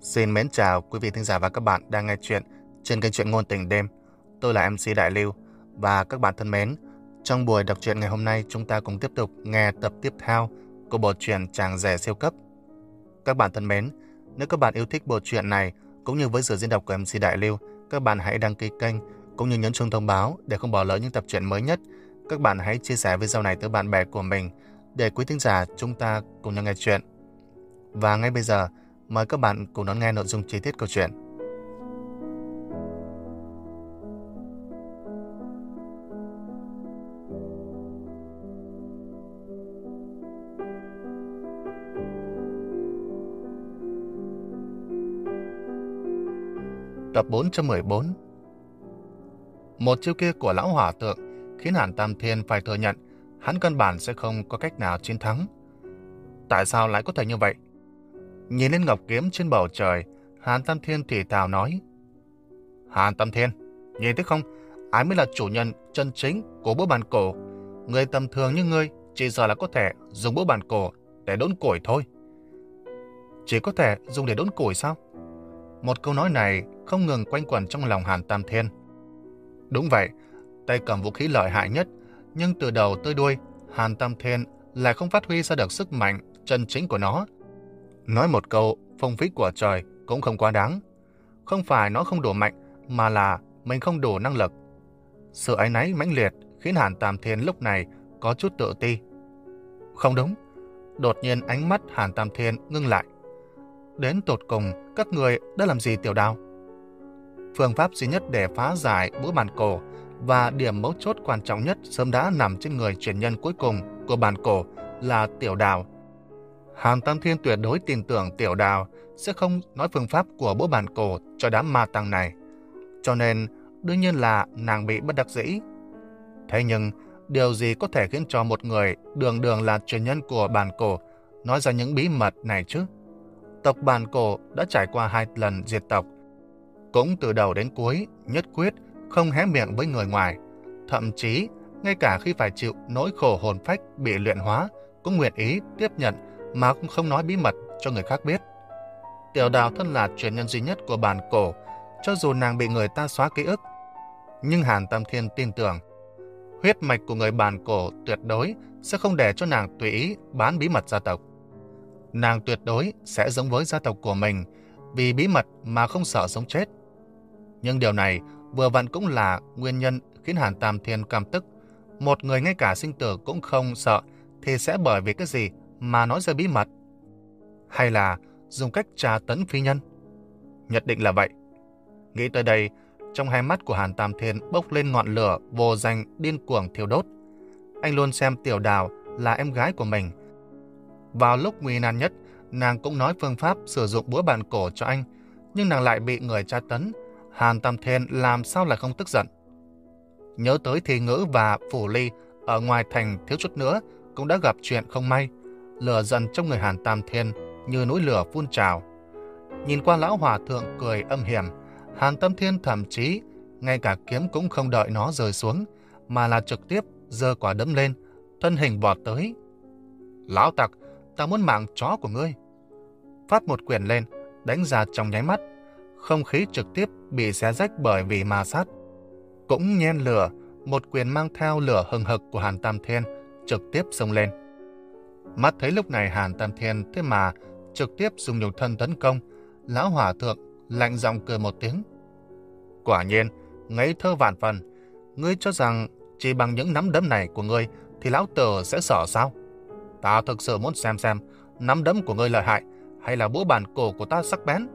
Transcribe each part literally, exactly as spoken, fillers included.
Xin mến chào quý vị thính giả và các bạn đang nghe chuyện trên kênh truyện ngôn tình đêm. Tôi là em xê Đại Lưu và các bạn thân mến, trong buổi đọc truyện ngày hôm nay chúng ta cùng tiếp tục nghe tập tiếp theo của bộ truyện Chàng rể siêu cấp. Các bạn thân mến, nếu các bạn yêu thích bộ truyện này cũng như với sự diễn đọc của em xê Đại Lưu, các bạn hãy đăng ký kênh cũng như nhấn chuông thông báo để không bỏ lỡ những tập truyện mới nhất. Các bạn hãy chia sẻ video này tới bạn bè của mình để quý thính giả chúng ta cùng nhau nghe chuyện. Và ngay bây giờ, mời các bạn cùng đón nghe nội dung chi tiết câu chuyện. Tập bốn trăm mười bốn. Một chiêu kia của lão hỏa tượng khiến Hàn Tam Thiên phải thừa nhận hắn căn bản sẽ không có cách nào chiến thắng. Tại sao lại có thể như vậy? Nhìn lên ngọc kiếm trên bầu trời, Hàn Tam Thiên thì thào nói: Hàn Tam Thiên, nhìn thấy không, ai mới là chủ nhân chân chính của búa bàn cổ? Người tầm thường như ngươi chỉ giờ là có thể dùng búa bàn cổ để đốn củi thôi. Chỉ có thể dùng để đốn củi sao? Một câu nói này không ngừng quanh quẩn trong lòng Hàn Tam Thiên. Đúng vậy, tay cầm vũ khí lợi hại nhất, nhưng từ đầu tới đuôi, Hàn Tam Thiên lại không phát huy ra được sức mạnh chân chính của nó. Nói một câu phong phí của trời cũng không quá đáng. Không phải nó không đủ mạnh, mà là mình không đủ năng lực. Sự áy náy mãnh liệt khiến Hàn Tam Thiên lúc này có chút tự ti. Không đúng. Đột nhiên ánh mắt Hàn Tam Thiên ngưng lại. Đến tột cùng các người đã làm gì Tiểu Đào? Phương pháp duy nhất để phá giải búa bàn cổ và điểm mấu chốt quan trọng nhất sớm đã nằm trên người truyền nhân cuối cùng của bàn cổ là Tiểu Đào. Hàn Tam Thiên tuyệt đối tin tưởng Tiểu Đào sẽ không nói phương pháp của búa bàn cổ cho đám ma tăng này. Cho nên đương nhiên là nàng bị bất đắc dĩ. Thế nhưng điều gì có thể khiến cho một người đường đường là truyền nhân của bàn cổ nói ra những bí mật này chứ? Tộc bàn cổ đã trải qua hai lần diệt tộc, cũng từ đầu đến cuối nhất quyết không hé miệng với người ngoài. Thậm chí ngay cả khi phải chịu nỗi khổ hồn phách bị luyện hóa cũng nguyện ý tiếp nhận mà cũng không nói bí mật cho người khác biết. Tiểu Đào thân là truyền nhân duy nhất của bàn cổ, cho dù nàng bị người ta xóa ký ức, nhưng Hàn Tam Thiên tin tưởng huyết mạch của người bàn cổ tuyệt đối sẽ không để cho nàng tùy ý bán bí mật gia tộc. Nàng tuyệt đối sẽ giống với gia tộc của mình, vì bí mật mà không sợ sống chết. Nhưng điều này vừa vặn cũng là nguyên nhân khiến Hàn Tam Thiên căm tức. Một người ngay cả sinh tử cũng không sợ thì sẽ bởi vì cái gì mà nói ra bí mật? Hay là dùng cách tra tấn phi nhân? Nhất định là vậy. Nghĩ tới đây, trong hai mắt của Hàn Tam Thiên bốc lên ngọn lửa vô danh điên cuồng thiêu đốt. Anh luôn xem Tiểu Đào là em gái của mình. Vào lúc nguy nan nhất, nàng cũng nói phương pháp sử dụng búa bàn cổ cho anh, nhưng nàng lại bị người tra tấn. Hàn Tam Thiên làm sao lại không tức giận? Nhớ tới Thi Ngữ và Phủ Ly ở ngoài thành thiếu chút nữa cũng đã gặp chuyện không may. Lửa giận trong người Hàn Tam Thiên như núi lửa phun trào. Nhìn qua lão hòa thượng cười âm hiểm, Hàn Tam Thiên thậm chí ngay cả kiếm cũng không đợi nó rơi xuống, mà là trực tiếp giơ quả đấm lên, thân hình vọt tới. Lão tặc, ta muốn mạng chó của ngươi. Phát một quyền lên, đánh ra trong nháy mắt, không khí trực tiếp bị xé rách bởi vì ma sát. Cũng nhen lửa, một quyền mang theo lửa hừng hực của Hàn Tam Thiên trực tiếp xông lên. Mắt thấy lúc này Hàn Tam Thiên thế mà trực tiếp dùng nhục thân tấn công, lão hỏa thượng lạnh giọng cười một tiếng. Quả nhiên, ngây thơ vạn phần. Ngươi cho rằng chỉ bằng những nắm đấm này của ngươi thì lão tử sẽ sợ sao? Ta thực sự muốn xem xem nắm đấm của ngươi lợi hại hay là búa bàn cổ của ta sắc bén.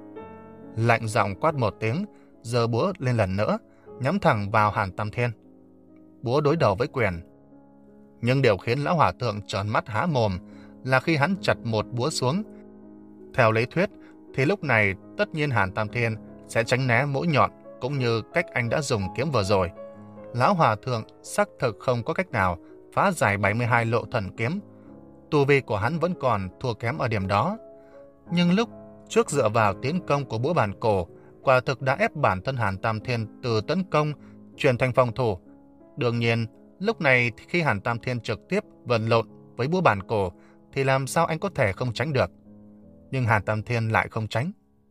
Lạnh giọng quát một tiếng, giơ búa lên lần nữa, nhắm thẳng vào Hàn Tam Thiên. Búa đối đầu với quyền. Nhưng điều khiến lão hỏa thượng tròn mắt há mồm là khi hắn chặt một búa xuống. Theo lý thuyết thì lúc này tất nhiên Hàn Tam Thiên sẽ tránh né mũi nhọn, cũng như cách anh đã dùng kiếm vừa rồi. Lão hòa thượng xác thực không có cách nào phá giải bảy mươi hai lộ thần kiếm. Tu vi của hắn vẫn còn thua kém ở điểm đó. Nhưng lúc trước dựa vào tiến công của búa bàn cổ, quả thực đã ép bản thân Hàn Tam Thiên từ tấn công chuyển thành phòng thủ. Đương nhiên, lúc này khi Hàn Tam Thiên trực tiếp vật lộn với búa bàn cổ thì làm sao anh có thể không tránh được. Nhưng Hàn Tam Thiên lại không tránh.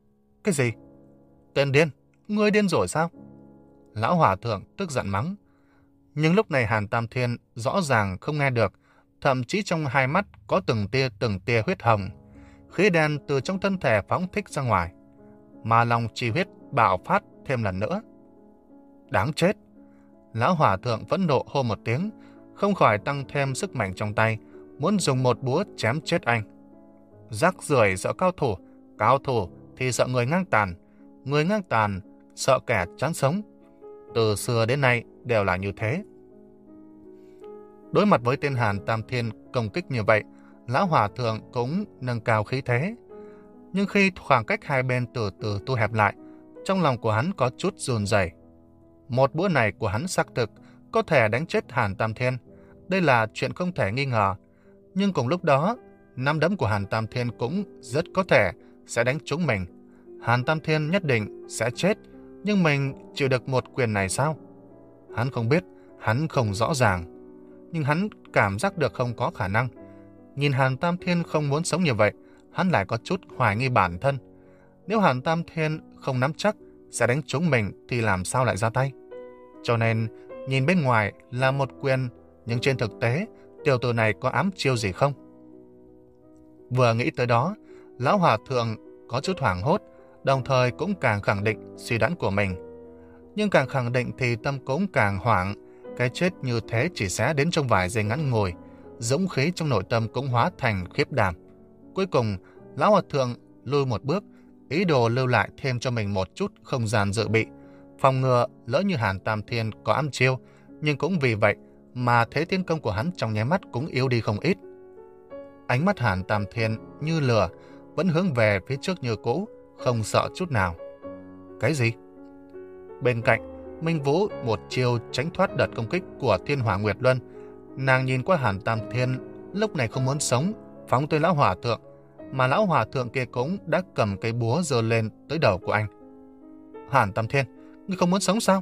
Cái gì? Tên điên, ngươi điên rồi sao? Lão hòa thượng tức giận mắng. Nhưng lúc này Hàn Tam Thiên rõ ràng không nghe được, thậm chí trong hai mắt có từng tia từng tia huyết hồng. Khí đen từ trong thân thể phóng thích ra ngoài, mà lòng chi huyết bạo phát thêm lần nữa. Đáng chết! Lão hòa thượng phẫn nộ hô một tiếng, không khỏi tăng thêm sức mạnh trong tay, muốn dùng một búa chém chết anh. Rác rưởi sợ cao thủ, cao thủ thì sợ người ngang tàn, người ngang tàn sợ kẻ chán sống. Từ xưa đến nay đều là như thế. Đối mặt với tên Hàn Tam Thiên công kích như vậy, lão hòa thượng cũng nâng cao khí thế. Nhưng khi khoảng cách hai bên từ từ thu hẹp lại, trong lòng của hắn có chút run rẩy. Một búa này của hắn xác thực có thể đánh chết Hàn Tam Thiên, đây là chuyện không thể nghi ngờ. Nhưng cùng lúc đó, nắm đấm của Hàn Tam Thiên cũng rất có thể sẽ đánh trúng mình. Hàn Tam Thiên nhất định sẽ chết, nhưng mình chịu được một quyền này sao? Hắn không biết, hắn không rõ ràng, nhưng hắn cảm giác được không có khả năng. Nhìn Hàn Tam Thiên không muốn sống như vậy, hắn lại có chút hoài nghi bản thân. Nếu Hàn Tam Thiên không nắm chắc sẽ đánh trúng mình thì làm sao lại ra tay? Cho nên, nhìn bên ngoài là một quyền, nhưng trên thực tế, tiểu tử này có ám chiêu gì không? Vừa nghĩ tới đó, lão hòa thượng có chút hoảng hốt, đồng thời cũng càng khẳng định suy đoán của mình. Nhưng càng khẳng định thì tâm cũng càng hoảng, cái chết như thế chỉ sẽ đến trong vài giây ngắn ngủi, dũng khí trong nội tâm cũng hóa thành khiếp đảm. Cuối cùng, lão hòa thượng lui một bước, ý đồ lưu lại thêm cho mình một chút không gian dự bị, phòng ngừa lỡ như Hàn Tam Thiên có ám chiêu, nhưng cũng vì vậy mà thế tiến công của hắn trong nháy mắt cũng yếu đi không ít. Ánh mắt Hàn Tam Thiên như lửa, vẫn hướng về phía trước như cũ, không sợ chút nào. Cái gì? Bên cạnh, Minh Vũ một chiêu tránh thoát đợt công kích của Thiên Hỏa Nguyệt Luân. Nàng nhìn qua Hàn Tam Thiên, lúc này không muốn sống, phóng tới lão hòa thượng, mà lão hòa thượng kia cũng đã cầm cây búa giơ lên tới đầu của anh. Hàn Tam Thiên, ngươi không muốn sống sao?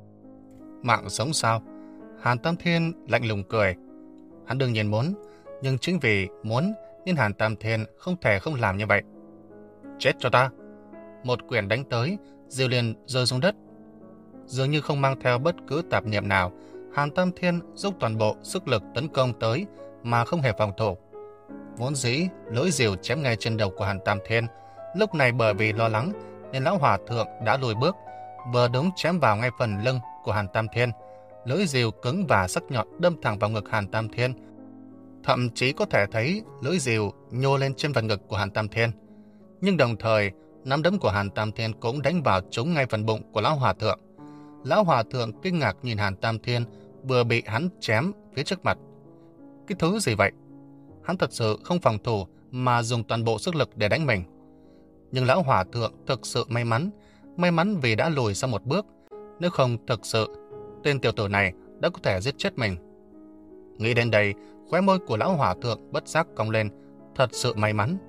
Mạng sống sao? Hàn Tam Thiên lạnh lùng cười. Hắn đương nhiên muốn, nhưng chính vì muốn nên Hàn Tam Thiên không thể không làm như vậy. Chết cho ta! Một quyền đánh tới, Diêu liền rơi xuống đất. Dường như không mang theo bất cứ tạp niệm nào, Hàn Tam Thiên dốc toàn bộ sức lực tấn công tới mà không hề phòng thủ. Vốn dĩ lưỡi rìu chém ngay trên đầu của Hàn Tam Thiên, lúc này bởi vì lo lắng nên lão hòa thượng đã lùi bước, vừa đúng chém vào ngay phần lưng của Hàn Tam Thiên. Lưỡi rìu cứng và sắc nhọn đâm thẳng vào ngực Hàn Tam Thiên, thậm chí có thể thấy lưỡi rìu nhô lên trên phần ngực của Hàn Tam Thiên. Nhưng đồng thời, nắm đấm của Hàn Tam Thiên cũng đánh vào trúng ngay phần bụng của lão hòa thượng. Lão hòa thượng kinh ngạc nhìn Hàn Tam Thiên vừa bị hắn chém phía trước mặt. Cái thứ gì vậy? Hắn thật sự không phòng thủ mà dùng toàn bộ sức lực để đánh mình. Nhưng lão hòa thượng thực sự may mắn, may mắn vì đã lùi sang một bước. Nếu không thực sự, tên tiểu tử này đã có thể giết chết mình. Nghĩ đến đây, khóe môi của lão hòa thượng bất giác cong lên, thật sự may mắn.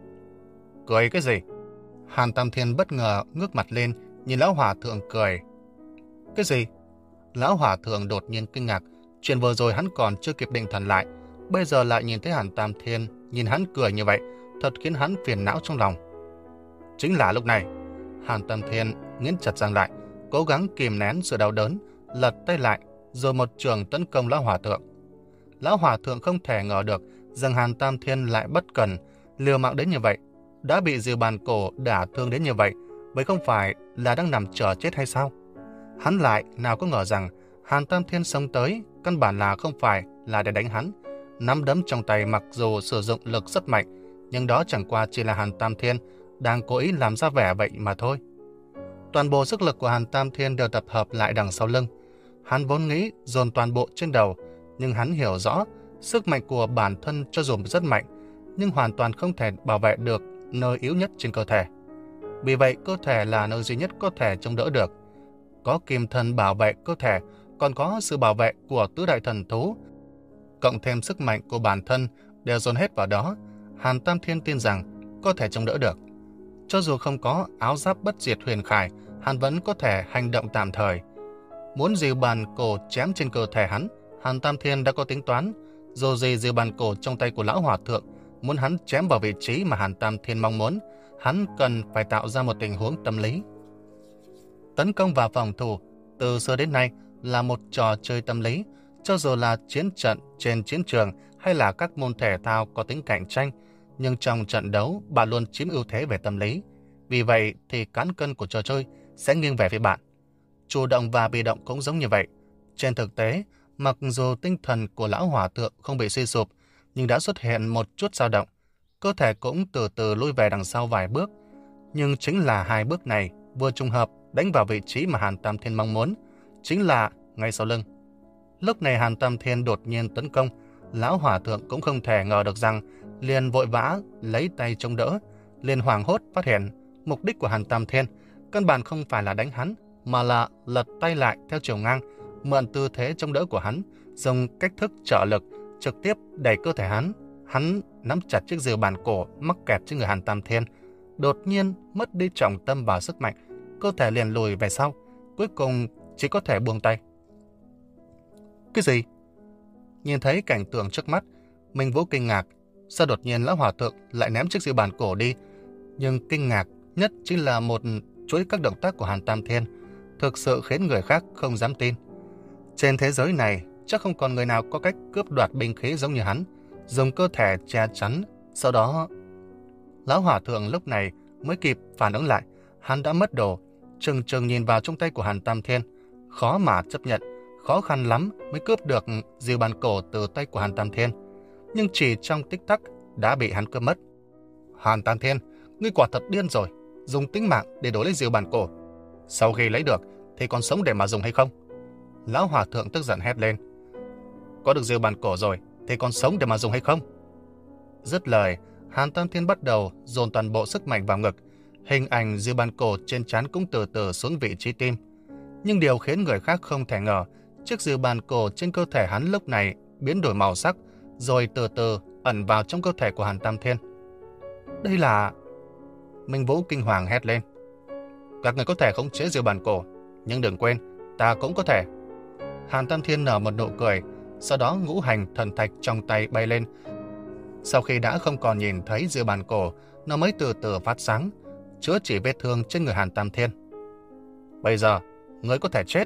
Cười cái gì? Hàn Tam Thiên bất ngờ ngước mặt lên, nhìn lão hòa thượng cười. Cái gì? Lão hòa thượng đột nhiên kinh ngạc, chuyện vừa rồi hắn còn chưa kịp định thần lại, bây giờ lại nhìn thấy Hàn Tam Thiên nhìn hắn cười như vậy, thật khiến hắn phiền não trong lòng. Chính là lúc này, Hàn Tam Thiên nghiến chặt răng lại, cố gắng kìm nén sự đau đớn, lật tay lại, rồi một trường tấn công lão hòa thượng. Lão hòa thượng không thể ngờ được rằng Hàn Tam Thiên lại bất cần, liều mạng đến như vậy, đã bị rìu bàn cổ đả thương đến như vậy, vậy không phải là đang nằm chờ chết hay sao? Hắn lại nào có ngờ rằng Hàn Tam Thiên xông tới căn bản là không phải là để đánh hắn. Nắm đấm trong tay mặc dù sử dụng lực rất mạnh, nhưng đó chẳng qua chỉ là Hàn Tam Thiên đang cố ý làm ra vẻ vậy mà thôi. Toàn bộ sức lực của Hàn Tam Thiên đều tập hợp lại đằng sau lưng. Hắn vốn nghĩ dồn toàn bộ trên đầu, nhưng hắn hiểu rõ sức mạnh của bản thân cho dù rất mạnh, nhưng hoàn toàn không thể bảo vệ được nơi yếu nhất trên cơ thể. Vì vậy cơ thể là nơi duy nhất có thể chống đỡ được. Có kim thân bảo vệ cơ thể, còn có sự bảo vệ của tứ đại thần thú, cộng thêm sức mạnh của bản thân đều dồn hết vào đó, Hàn Tam Thiên tin rằng có thể chống đỡ được. Cho dù không có áo giáp bất diệt huyền khải, hắn vẫn có thể hành động tạm thời. Muốn dìu bàn cổ chém trên cơ thể hắn, Hàn Tam Thiên đã có tính toán. Dù gì dìu bàn cổ trong tay của lão hòa thượng, muốn hắn chém vào vị trí mà Hàn Tam Thiên mong muốn, hắn cần phải tạo ra một tình huống tâm lý. Tấn công và phòng thủ từ xưa đến nay là một trò chơi tâm lý, cho dù là chiến trận trên chiến trường hay là các môn thể thao có tính cạnh tranh, nhưng trong trận đấu bạn luôn chiếm ưu thế về tâm lý. Vì vậy thì cán cân của trò chơi sẽ nghiêng về phía bạn. Chủ động và bị động cũng giống như vậy. Trên thực tế, mặc dù tinh thần của lão hòa thượng không bị suy sụp, nhưng đã xuất hiện một chút dao động. Cơ thể cũng từ từ lui về đằng sau vài bước. Nhưng chính là hai bước này vừa trùng hợp đánh vào vị trí mà Hàn Tam Thiên mong muốn, chính là ngay sau lưng. Lúc này Hàn Tam Thiên đột nhiên tấn công, lão hòa thượng cũng không thể ngờ được rằng, liền vội vã lấy tay chống đỡ, liền hoảng hốt phát hiện mục đích của Hàn Tam Thiên căn bản không phải là đánh hắn, mà là lật tay lại theo chiều ngang, mượn tư thế chống đỡ của hắn, dùng cách thức trợ lực trực tiếp đẩy cơ thể hắn. Hắn nắm chặt chiếc rìu bàn cổ mắc kẹt trên người Hàn Tam Thiên, đột nhiên mất đi trọng tâm và sức mạnh, cơ thể liền lùi về sau, cuối cùng chỉ có thể buông tay. Cái gì? Nhìn thấy cảnh tượng trước mắt, Minh Vũ kinh ngạc. Sao đột nhiên lão hòa thượng lại ném chiếc rìu bàn cổ đi? Nhưng kinh ngạc nhất chính là một chuỗi các động tác của Hàn Tam Thiên thực sự khiến người khác không dám tin. Trên thế giới này chắc không còn người nào có cách cướp đoạt binh khí giống như hắn, dùng cơ thể che chắn. Sau đó, lão hòa thượng lúc này mới kịp phản ứng lại, hắn đã mất đồ, trừng trừng nhìn vào trong tay của Hàn Tam Thiên, khó mà chấp nhận, khó khăn lắm mới cướp được rìu bàn cổ từ tay của Hàn Tam Thiên, nhưng chỉ trong tích tắc đã bị hắn cướp mất. Hàn Tam Thiên, ngươi quả thật điên rồi, dùng tính mạng để đổi lấy rìu bàn cổ. Sau khi lấy được thì còn sống để mà dùng hay không? Lão hòa thượng tức giận hét lên. Có được rìu bàn cổ rồi thì còn sống để mà dùng hay không? Dứt lời, Hàn Tam Thiên bắt đầu dồn toàn bộ sức mạnh vào ngực, hình ảnh rìu bàn cổ trên trán cũng từ từ xuống vị trí tim. Nhưng điều khiến người khác không thể ngờ, chiếc rìu bàn cổ trên cơ thể hắn lúc này biến đổi màu sắc, rồi từ từ ẩn vào trong cơ thể của Hàn Tam Thiên. Đây là... Minh Vũ kinh hoàng hét lên. Các người có thể khống chế rìu bàn cổ, nhưng đừng quên, ta cũng có thể. Hàn Tam Thiên nở một nụ cười, sau đó ngũ hành thần thạch trong tay bay lên. Sau khi đã không còn nhìn thấy rìu bàn cổ, nó mới từ từ phát sáng, chữa trị vết thương trên người Hàn Tam Thiên. Bây giờ, ngươi có thể chết.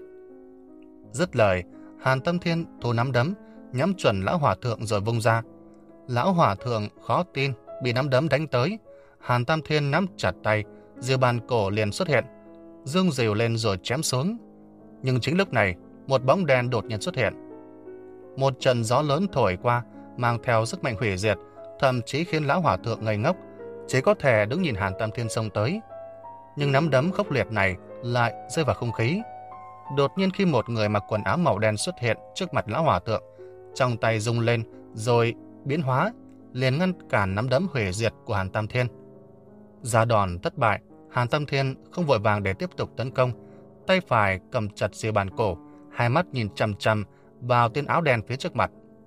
Dứt lời, Hàn Tam Thiên thu nắm đấm, nhắm chuẩn lão hòa thượng rồi vung ra. Lão hòa thượng khó tin bị nắm đấm đánh tới. Hàn Tam Thiên nắm chặt tay, rìu bàn cổ liền xuất hiện, dương rìu lên rồi chém xuống. Nhưng chính lúc này, một bóng đen đột nhiên xuất hiện. Một trận gió lớn thổi qua, mang theo sức mạnh hủy diệt, thậm chí khiến lão hòa thượng ngây ngốc, chỉ có thể đứng nhìn Hàn Tam Thiên xông tới. Nhưng nắm đấm khốc liệt này lại rơi vào không khí. Đột nhiên khi một người mặc quần áo màu đen xuất hiện trước mặt lão hòa thượng, trong tay rung lên rồi biến hóa, liền ngăn cản nắm đấm hủy diệt của Hàn Tam Thiên. Ra đòn thất bại, Hàn Tam Thiên không vội vàng để tiếp tục tấn công, tay phải cầm chặt rìu bàn cổ, hai mắt nhìn chằm chằm vào tên áo đen phía trước mặt.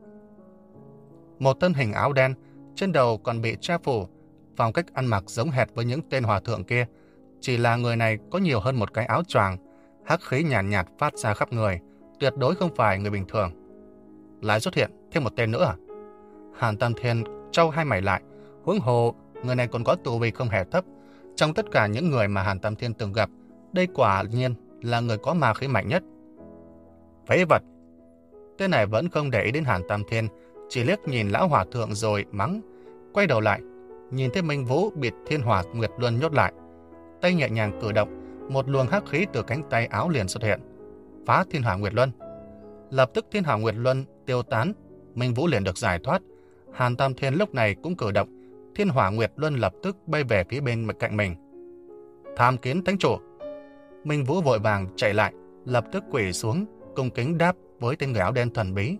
Một thân hình áo đen, trên đầu còn bị che phủ, phong cách ăn mặc giống hệt với những tên hòa thượng kia, chỉ là người này có nhiều hơn một cái áo choàng, hắc khí nhàn nhạt, nhạt phát ra khắp người, tuyệt đối không phải người bình thường. Lại xuất hiện thêm một tên nữa à? Hàn Tam Thiên trao hai mày lại, huống hồ người này còn có tu vi không hề thấp. Trong tất cả những người mà Hàn Tam Thiên từng gặp, đây quả nhiên là người có ma khí mạnh nhất. Phế vật! Tên này vẫn không để ý đến Hàn Tam Thiên, chỉ liếc nhìn lão hòa thượng rồi mắng. Quay đầu lại, nhìn thấy Minh Vũ bị Thiên Hỏa Nguyệt Luân nhốt lại, tay nhẹ nhàng cử động, một luồng hắc khí từ cánh tay áo liền xuất hiện, phá Thiên Hỏa Nguyệt Luân. Lập tức Thiên Hỏa Nguyệt Luân tiêu tán, Minh Vũ liền được giải thoát. Hàn Tam Thiên lúc này cũng cử động, Thiên Hỏa Nguyệt Luân lập tức bay về phía bên cạnh mình. Tham kiến thánh chủ! Minh Vũ vội vàng chạy lại, lập tức quỳ xuống, cung kính đáp với tên người áo đen thần bí.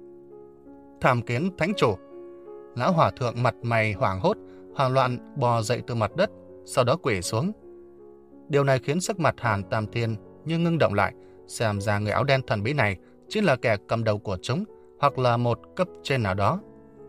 Tham kiến thánh chủ! Lão hòa thượng mặt mày hoảng hốt, hoảng loạn bò dậy từ mặt đất, sau đó quỳ xuống. Điều này khiến sắc mặt Hàn Tam Thiên như ngưng động lại, xem ra người áo đen thần bí này chính là kẻ cầm đầu của chúng, hoặc là một cấp trên nào đó.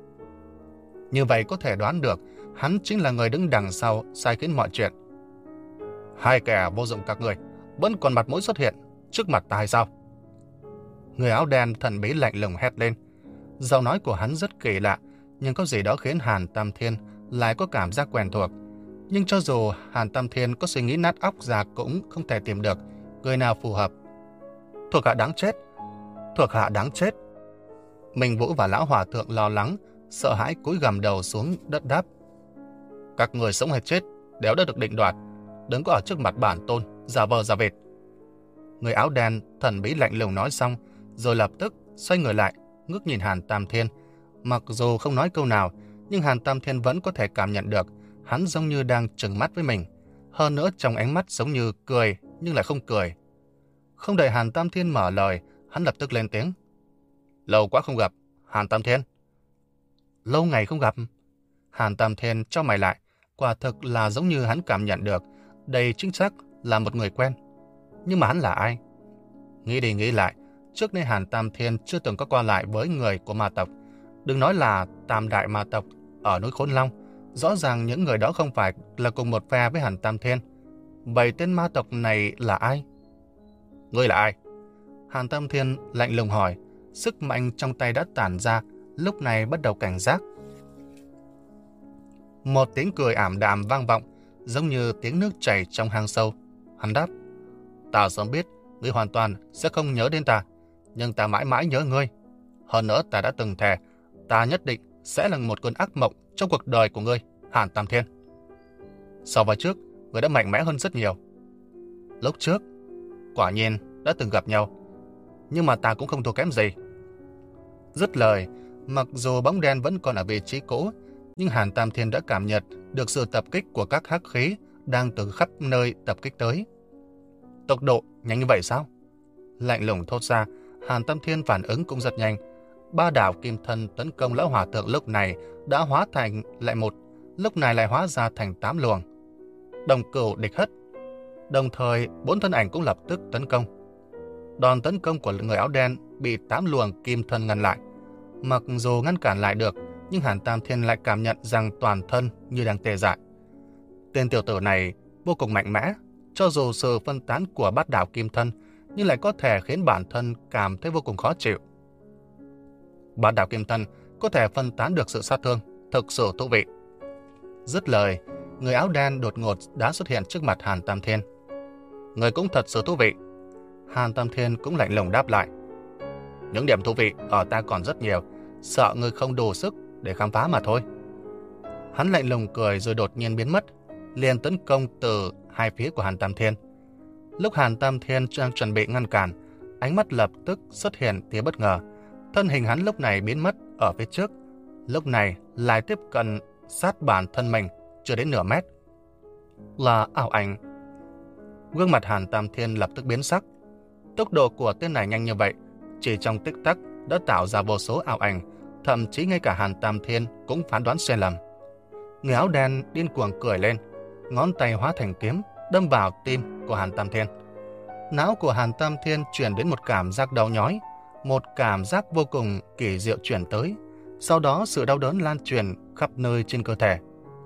Như vậy có thể đoán được, hắn chính là người đứng đằng sau sai khiến mọi chuyện. Hai kẻ vô dụng các người, vẫn còn mặt mũi xuất hiện trước mặt ta hay sao? Người áo đen thần bí lạnh lùng hét lên. Giọng nói của hắn rất kỳ lạ, nhưng có gì đó khiến Hàn Tam Thiên lại có cảm giác quen thuộc. Nhưng cho dù Hàn Tam Thiên có suy nghĩ nát óc ra cũng không thể tìm được người nào phù hợp. Thuộc hạ đáng chết, thuộc hạ đáng chết. Minh Vũ và lão hòa thượng lo lắng, sợ hãi cúi gằm đầu xuống đất đáp. Các người sống hay chết đều đã được định đoạt, đừng có ở trước mặt bản tôn giả vờ giả vịt. Người áo đen thần bí lạnh lùng nói xong, rồi lập tức xoay người lại, ngước nhìn Hàn Tam Thiên. Mặc dù không nói câu nào, nhưng Hàn Tam Thiên vẫn có thể cảm nhận được hắn giống như đang trừng mắt với mình. Hơn nữa trong ánh mắt giống như cười nhưng lại không cười. Không đợi Hàn Tam Thiên mở lời, hắn lập tức lên tiếng. Lâu quá không gặp, Hàn Tam Thiên. Lâu ngày không gặp. Hàn Tam Thiên cho mày lại, quả thực là giống như hắn cảm nhận được, đây chính xác là một người quen. Nhưng mà hắn là ai? Nghĩ đi nghĩ lại, trước đây Hàn Tam Thiên chưa từng có qua lại với người của ma tộc. Đừng nói là tam đại ma tộc ở núi Khốn Long, rõ ràng những người đó không phải là cùng một phe với Hàn Tam Thiên. Vậy tên ma tộc này là ai? Ngươi là ai? Hàn Tam Thiên lạnh lùng hỏi, sức mạnh trong tay đã tản ra, lúc này bắt đầu cảnh giác. Một tiếng cười ảm đạm vang vọng, giống như tiếng nước chảy trong hang sâu. Hắn đáp, ta sớm biết ngươi hoàn toàn sẽ không nhớ đến ta, nhưng ta mãi mãi nhớ ngươi. Hơn nữa ta đã từng thề, ta nhất định sẽ là một cơn ác mộng trong cuộc đời của ngươi, Hàn Tam Thiên. So với trước, ngươi đã mạnh mẽ hơn rất nhiều. Lúc trước, quả nhiên đã từng gặp nhau, nhưng mà ta cũng không thua kém gì. Dứt lời, mặc dù bóng đen vẫn còn ở vị trí cũ, nhưng Hàn Tam Thiên đã cảm nhận được sự tập kích của các hắc khí đang từ khắp nơi tập kích tới. Tốc độ nhanh như vậy sao? Lạnh lùng thốt ra, Hàn Tam Thiên phản ứng cũng rất nhanh. Ba đạo kim thân tấn công lão hòa thượng lúc này đã hóa thành lại một, lúc này lại hóa ra thành tám luồng. Đồng cửu địch hất. Đồng thời, bốn thân ảnh cũng lập tức tấn công. Đòn tấn công của người áo đen bị tám luồng kim thân ngăn lại. Mặc dù ngăn cản lại được, nhưng Hàn Tam Thiên lại cảm nhận rằng toàn thân như đang tê dại. Tên tiểu tử này vô cùng mạnh mẽ, cho dù sự phân tán của bát đạo kim thân, nhưng lại có thể khiến bản thân cảm thấy vô cùng khó chịu. Bát đạo kim thân có thể phân tán được sự sát thương, thực sự thú vị. Dứt lời, người áo đen đột ngột đã xuất hiện trước mặt Hàn Tam Thiên. Người cũng thật sự thú vị. Hàn Tam Thiên cũng lạnh lùng đáp lại. Những điểm thú vị ở ta còn rất nhiều, sợ người không đủ sức để khám phá mà thôi. Hắn lạnh lùng cười rồi đột nhiên biến mất, liền tấn công từ hai phía của Hàn Tam Thiên. Lúc Hàn Tam Thiên đang chuẩn bị ngăn cản, ánh mắt lập tức xuất hiện tia bất ngờ. Thân hình hắn lúc này biến mất ở phía trước, lúc này lại tiếp cận sát bản thân mình chưa đến nửa mét. Là ảo ảnh. Gương mặt Hàn Tam Thiên lập tức biến sắc. Tốc độ của tên này nhanh như vậy, chỉ trong tích tắc đã tạo ra vô số ảo ảnh, thậm chí ngay cả Hàn Tam Thiên cũng phán đoán sai lầm. Người áo đen điên cuồng cười lên, ngón tay hóa thành kiếm đâm vào tim của Hàn Tam Thiên. Não của Hàn Tam Thiên chuyển đến một cảm giác đau nhói, một cảm giác vô cùng kỳ diệu chuyển tới, sau đó sự đau đớn lan truyền khắp nơi trên cơ thể.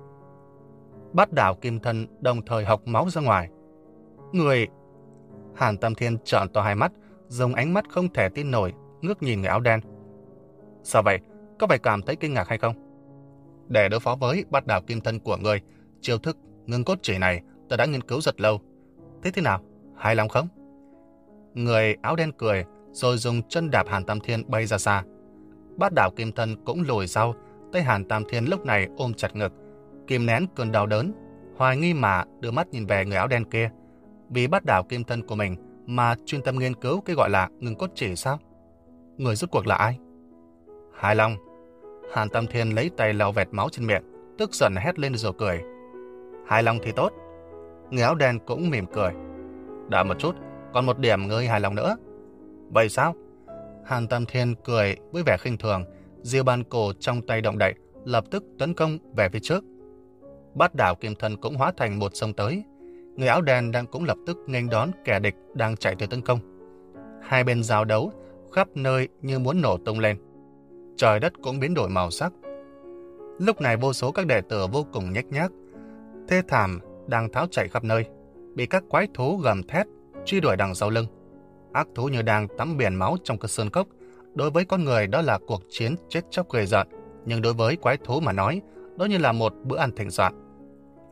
Bát đạo kim thân đồng thời học máu ra ngoài. Người... Hàn Tam Thiên trợn to hai mắt, dùng ánh mắt không thể tin nổi ngước nhìn người áo đen. Sao vậy? Có phải cảm thấy kinh ngạc hay không? Để đối phó với bát đạo kim thân của người, chiêu thức ngưng cốt chỉ này ta đã nghiên cứu rất lâu. Thế thế nào? Hài lòng không? Người áo đen cười, rồi dùng chân đạp Hàn Tam Thiên bay ra xa. Bát đạo kim thân cũng lùi sau, tay Hàn Tam Thiên lúc này ôm chặt ngực, kìm nén cơn đau đớn, hoài nghi mà đưa mắt nhìn về người áo đen kia. Vì bát đạo kim thân của mình mà chuyên tâm nghiên cứu cái gọi là ngưng cốt chỉ sao? Người rốt cuộc là ai? Hài lòng. Hàn Tam Thiên lấy tay lau vệt máu trên miệng, tức giận hét lên rồi cười. Hài lòng thì tốt. Người áo đen cũng mỉm cười. Đợi một chút, còn một điểm ngươi hài lòng nữa. Vậy sao? Hàn Tam Thiên cười với vẻ khinh thường, diều bàn cổ trong tay động đậy, lập tức tấn công về phía trước. Bát đạo kim thân cũng hóa thành một sông tới. Người áo đen đang cũng lập tức nghênh đón kẻ địch đang chạy tới tấn công. Hai bên giao đấu khắp nơi như muốn nổ tung lên. Trời đất cũng biến đổi màu sắc. Lúc này vô số các đệ tử vô cùng nhếch nhác, thê thảm đang tháo chạy khắp nơi, bị các quái thú gầm thét truy đuổi đằng sau lưng. Ác thú như đang tắm biển máu trong cái sơn cốc. Đối với con người đó là cuộc chiến chết chóc ghê rợn, nhưng đối với quái thú mà nói, đó như là một bữa ăn thịnh soạn.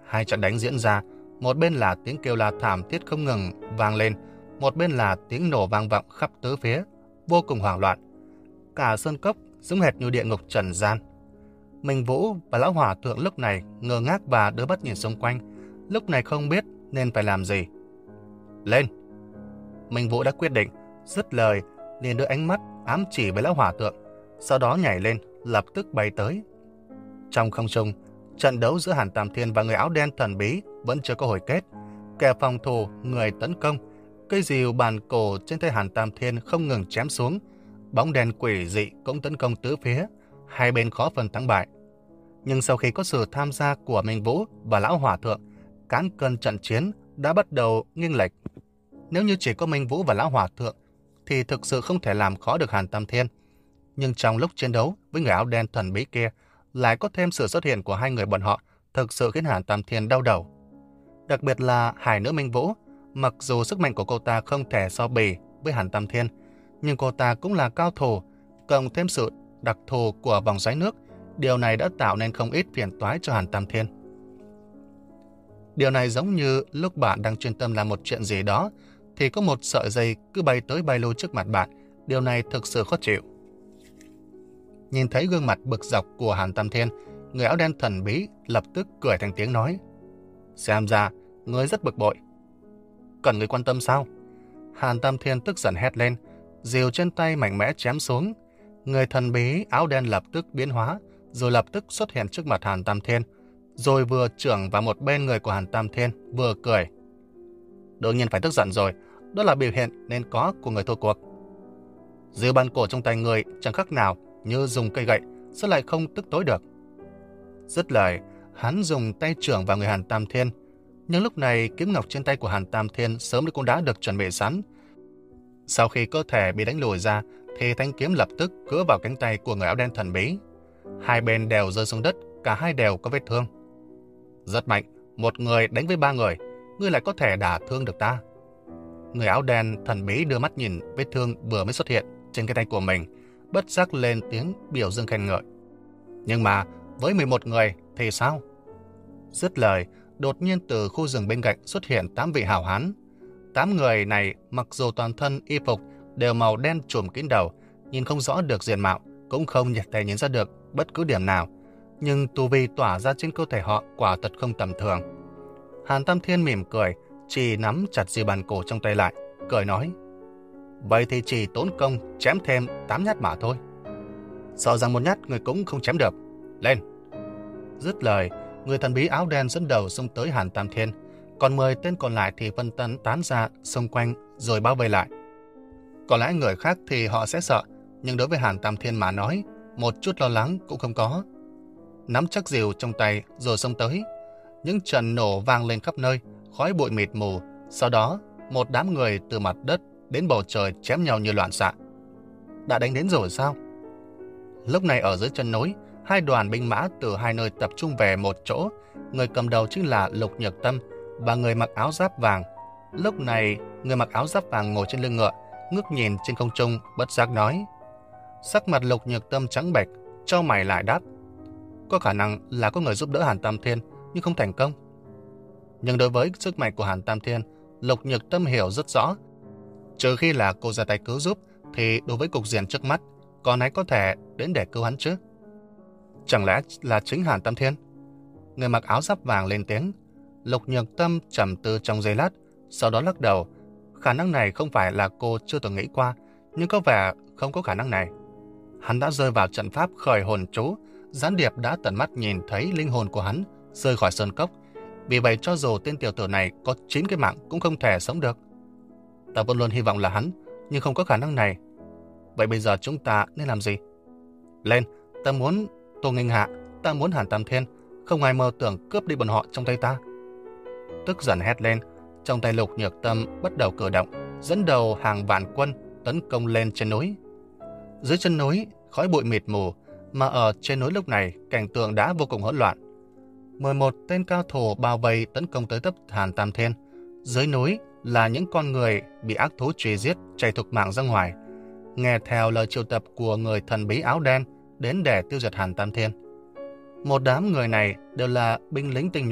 Hai trận đánh diễn ra, một bên là tiếng kêu la thảm thiết không ngừng vang lên, một bên là tiếng nổ vang vọng khắp tứ phía, vô cùng hoảng loạn. Cả sơn cốc giống hệt như địa ngục trần gian. Minh Vũ và lão hòa thượng lúc này ngơ ngác và đưa mắt nhìn xung quanh, lúc này không biết nên phải làm gì. Lên! Minh Vũ đã quyết định, dứt lời liền đưa ánh mắt ám chỉ với lão hòa thượng, sau đó nhảy lên, lập tức bay tới. Trong không trung, trận đấu giữa Hàn Tam Thiên và người áo đen thần bí vẫn chưa có hồi kết. Kẻ phòng thủ, người tấn công, cây rìu bàn cổ trên tay Hàn Tam Thiên không ngừng chém xuống, bóng đèn quỷ dị cũng tấn công tứ phía, hai bên khó phân thắng bại. Nhưng sau khi có sự tham gia của Minh Vũ và lão hòa thượng, cán cân trận chiến đã bắt đầu nghiêng lệch. Nếu như chỉ có Minh Vũ và lão hòa thượng thì thực sự không thể làm khó được Hàn Tam Thiên. Nhưng trong lúc chiến đấu với người áo đen thần bí kia, lại có thêm sự xuất hiện của hai người bọn họ, thực sự khiến Hàn Tam Thiên đau đầu. Đặc biệt là hải nữ Minh Vũ, mặc dù sức mạnh của cô ta không thể so bì với Hàn Tam Thiên, nhưng cô ta cũng là cao thủ, cộng thêm sự đặc thù của vòng xoáy nước, điều này đã tạo nên không ít phiền toái cho Hàn Tam Thiên. Điều này giống như lúc bạn đang chuyên tâm làm một chuyện gì đó, thì có một sợi dây cứ bay tới bay lui trước mặt bạn, điều này thực sự khó chịu. Nhìn thấy gương mặt bực dọc của Hàn Tam Thiên, người áo đen thần bí lập tức cười thành tiếng nói: Xem ra, ngươi rất bực bội. Cần người quan tâm sao? Hàn Tam Thiên tức giận hét lên, rìu trên tay mạnh mẽ chém xuống. Người thần bí áo đen lập tức biến hóa, rồi lập tức xuất hiện trước mặt Hàn Tam Thiên, rồi vừa chưởng vào một bên người của Hàn Tam Thiên, vừa cười. Đương nhiên phải tức giận rồi, đó là biểu hiện nên có của người thua cuộc. Rìu bàn cổ trong tay người chẳng khác nào như dùng cây gậy, sao lại không tức tối được. Dứt lời, hắn dùng tay chưởng vào người Hàn Tam Thiên, nhưng lúc này kiếm ngọc trên tay của Hàn Tam Thiên sớm cũng đã được chuẩn bị sẵn. Sau khi cơ thể bị đánh lùi ra, thì thanh kiếm lập tức cứa vào cánh tay của người áo đen thần bí. Hai bên đều rơi xuống đất, cả hai đều có vết thương. Rất mạnh, một người đánh với ba người, ngươi lại có thể đả thương được ta. Người áo đen thần bí đưa mắt nhìn vết thương vừa mới xuất hiện trên cái tay của mình, bất giác lên tiếng biểu dương khen ngợi. Nhưng mà với mười một người thì sao? Dứt lời, đột nhiên từ khu rừng bên cạnh xuất hiện tám vị hảo hán. Tám người này mặc dù toàn thân y phục đều màu đen trùm kín đầu, nhìn không rõ được diện mạo, cũng không thể nhìn ra được bất cứ điểm nào, nhưng tu vi tỏa ra trên cơ thể họ quả thật không tầm thường. Hàn Tam Thiên mỉm cười, chỉ nắm chặt dìu bàn cổ trong tay lại, cười nói: Vậy thì chỉ tốn công chém thêm tám nhát mà thôi. Sợ rằng một nhát người cũng không chém được. Lên! Dứt lời, người thần bí áo đen dẫn đầu xông tới Hàn Tam Thiên, còn mười tên còn lại thì phân tán tán ra xung quanh rồi bao vây lại. Có lẽ người khác thì họ sẽ sợ, nhưng đối với Hàn Tam Thiên mà nói, một chút lo lắng cũng không có. Nắm chắc rìu trong tay rồi xông tới. Những trận nổ vang lên khắp nơi, khói bụi mịt mù. Sau đó, một đám người từ mặt đất đến bầu trời chém nhau như loạn xạ. Đã đánh đến rồi sao? Lúc này ở dưới chân núi, hai đoàn binh mã từ hai nơi tập trung về một chỗ. Người cầm đầu chính là Lục Nhược Tâm và người mặc áo giáp vàng. Lúc này, người mặc áo giáp vàng ngồi trên lưng ngựa, ngước nhìn trên không trung, bất giác nói. Sắc mặt Lục Nhược Tâm trắng bệch, chau mày lại đáp: Có khả năng là có người giúp đỡ Hàn Tam Thiên, nhưng không thành công. Nhưng đối với sức mạnh của Hàn Tam Thiên, Lục Nhược Tâm hiểu rất rõ. Trừ khi là cô ra tay cứu giúp, thì đối với cục diện trước mắt, còn ai có thể đến để cứu hắn chứ? Chẳng lẽ là chính Hàn Tam Thiên? Người mặc áo giáp vàng lên tiếng. Lục Nhược Tâm trầm tư trong giây lát, sau đó lắc đầu. Khả năng này không phải là cô chưa từng nghĩ qua, nhưng có vẻ không có khả năng này. Hắn đã rơi vào trận pháp khởi hồn chú, gián điệp đã tận mắt nhìn thấy linh hồn của hắn rơi khỏi sơn cốc. Vì vậy cho dù tên tiểu tử này có chín cái mạng cũng không thể sống được. Ta vẫn luôn hy vọng là hắn, nhưng không có khả năng này. Vậy bây giờ chúng ta nên làm gì? Lên, ta muốn Tô Nghênh Hạ, ta muốn Hàn Tam Thiên, không ai mơ tưởng cướp đi bọn họ trong tay ta. Tức giận hét lên, trong tay Lục Nhược Tâm bắt đầu cử động, dẫn đầu hàng vạn quân tấn công lên trên núi. Dưới chân núi, khói bụi mịt mù, mà ở trên núi lúc này cảnh tượng đã vô cùng hỗn loạn. mười một tên cao thủ bao vây tấn công tới tấp Hàn Tam Thiên. Dưới núi là những con người bị ác thú truy giết chạy thục mạng ra ngoài, nghe theo lời triệu tập của người thần bí áo đen đến để tiêu diệt Hàn Tam Thiên. Một đám người này đều là binh lính tinh nhuệ,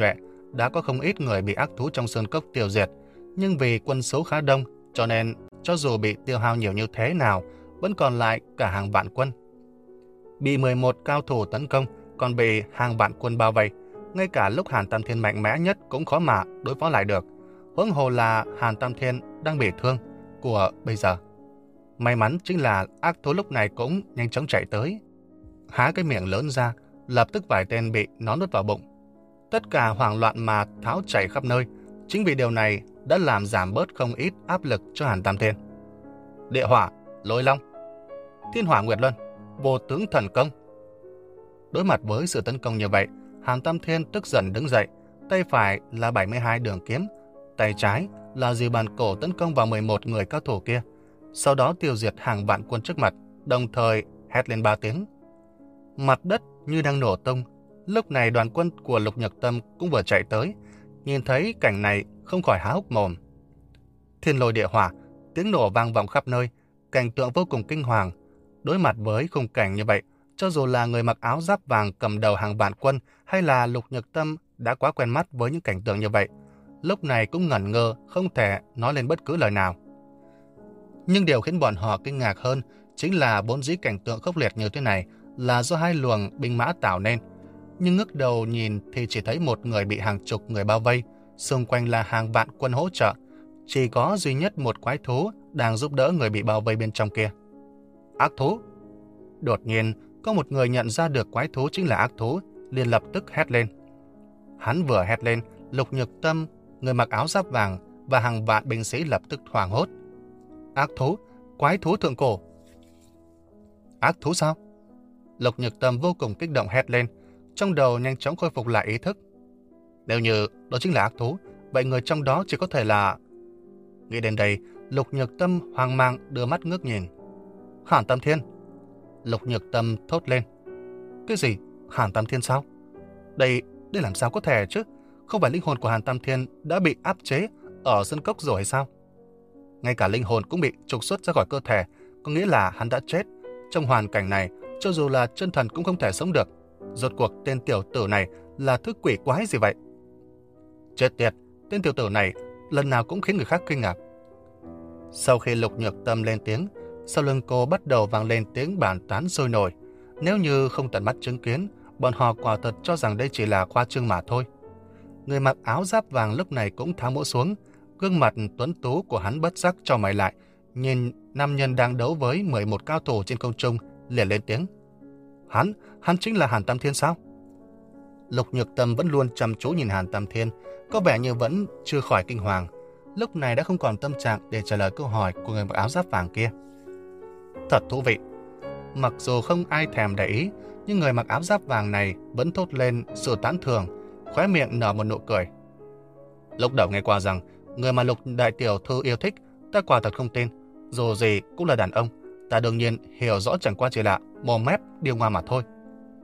đã có không ít người bị ác thú trong sơn cốc tiêu diệt, nhưng vì quân số khá đông, cho nên cho dù bị tiêu hao nhiều như thế nào, vẫn còn lại cả hàng vạn quân. Bị mười một cao thủ tấn công, còn bị hàng vạn quân bao vây, ngay cả lúc Hàn Tam Thiên mạnh mẽ nhất cũng khó mà đối phó lại được. Huống hồ là Hàn Tam Thiên đang bị thương của bây giờ. May mắn chính là ác thú lúc này cũng nhanh chóng chạy tới. Há cái miệng lớn ra, lập tức vài tên bị nó nuốt vào bụng. Tất cả hoảng loạn mà tháo chảy khắp nơi. Chính vì điều này đã làm giảm bớt không ít áp lực cho Hàn Tam Thiên. Địa hỏa, lôi long, thiên hỏa nguyệt luân, vô tướng thần công. Đối mặt với sự tấn công như vậy, Hàn Tam Thiên tức giận đứng dậy. Tay phải là bảy mươi hai đường kiếm, tay trái là dìu bàn cổ tấn công vào mười một người cao thủ kia, sau đó tiêu diệt hàng vạn quân trước mặt, đồng thời hét lên ba tiếng. Mặt đất như đang nổ tung. Lúc này đoàn quân của Lục Nhược Tâm cũng vừa chạy tới, nhìn thấy cảnh này không khỏi há hốc mồm. Thiên lôi địa hỏa, tiếng nổ vang vọng khắp nơi, cảnh tượng vô cùng kinh hoàng. Đối mặt với khung cảnh như vậy, cho dù là người mặc áo giáp vàng cầm đầu hàng vạn quân hay là Lục Nhược Tâm đã quá quen mắt với những cảnh tượng như vậy, lúc này cũng ngẩn ngơ, không thể nói lên bất cứ lời nào. Nhưng điều khiến bọn họ kinh ngạc hơn chính là vốn dĩ cảnh tượng khốc liệt như thế này là do hai luồng binh mã tạo nên. Nhưng ngước đầu nhìn thì chỉ thấy một người bị hàng chục người bao vây, xung quanh là hàng vạn quân hỗ trợ. Chỉ có duy nhất một quái thú đang giúp đỡ người bị bao vây bên trong kia. Ác thú. Đột nhiên, có một người nhận ra được quái thú chính là ác thú, liền lập tức hét lên. Hắn vừa hét lên, Lục Nhược Tâm, người mặc áo giáp vàng và hàng vạn binh sĩ lập tức hoảng hốt. Ác thú, quái thú thượng cổ. Ác thú sao? Lục Nhược Tâm vô cùng kích động hét lên, trong đầu nhanh chóng khôi phục lại ý thức. Nếu như đó chính là ác thú, vậy người trong đó chỉ có thể là... Nghĩ đến đây, Lục Nhược Tâm hoang mang đưa mắt ngước nhìn. Hàn Tam Thiên. Lục Nhược Tâm thốt lên. Cái gì? Hàn Tam Thiên sao? Đây, đây làm sao có thể chứ? Không phải linh hồn của Hàn Tam Thiên đã bị áp chế ở sân cốc rồi hay sao? Ngay cả linh hồn cũng bị trục xuất ra khỏi cơ thể, có nghĩa là hắn đã chết. Trong hoàn cảnh này, cho dù là chân thần cũng không thể sống được. Rốt cuộc tên tiểu tử này là thứ quỷ quái gì vậy? Chết tiệt, tên tiểu tử này lần nào cũng khiến người khác kinh ngạc. Sau khi Lục Nhược Tâm lên tiếng, sau lưng cô bắt đầu vang lên tiếng bàn tán sôi nổi. Nếu như không tận mắt chứng kiến, bọn họ quả thật cho rằng đây chỉ là khoa trương mà thôi. Người mặc áo giáp vàng lúc này cũng tháo mũ xuống, gương mặt tuấn tú của hắn bất giác trao mày lại, nhìn nam nhân đang đấu với mười một cao thủ trên không trung, liền lên tiếng. Hắn, hắn chính là Hàn Tam Thiên sao? Lục Nhược Tâm vẫn luôn chăm chú nhìn Hàn Tam Thiên, có vẻ như vẫn chưa khỏi kinh hoàng. Lúc này đã không còn tâm trạng để trả lời câu hỏi của người mặc áo giáp vàng kia. Thật thú vị. Mặc dù không ai thèm để ý, nhưng người mặc áo giáp vàng này vẫn thốt lên sự tán thưởng, khóe miệng nở một nụ cười. Lúc đầu nghe qua rằng người mà Lục đại tiểu thư yêu thích, ta quả thật không tin. Dù gì cũng là đàn ông, ta đương nhiên hiểu rõ chẳng qua chỉ là mồm mép điêu ngoa mà thôi.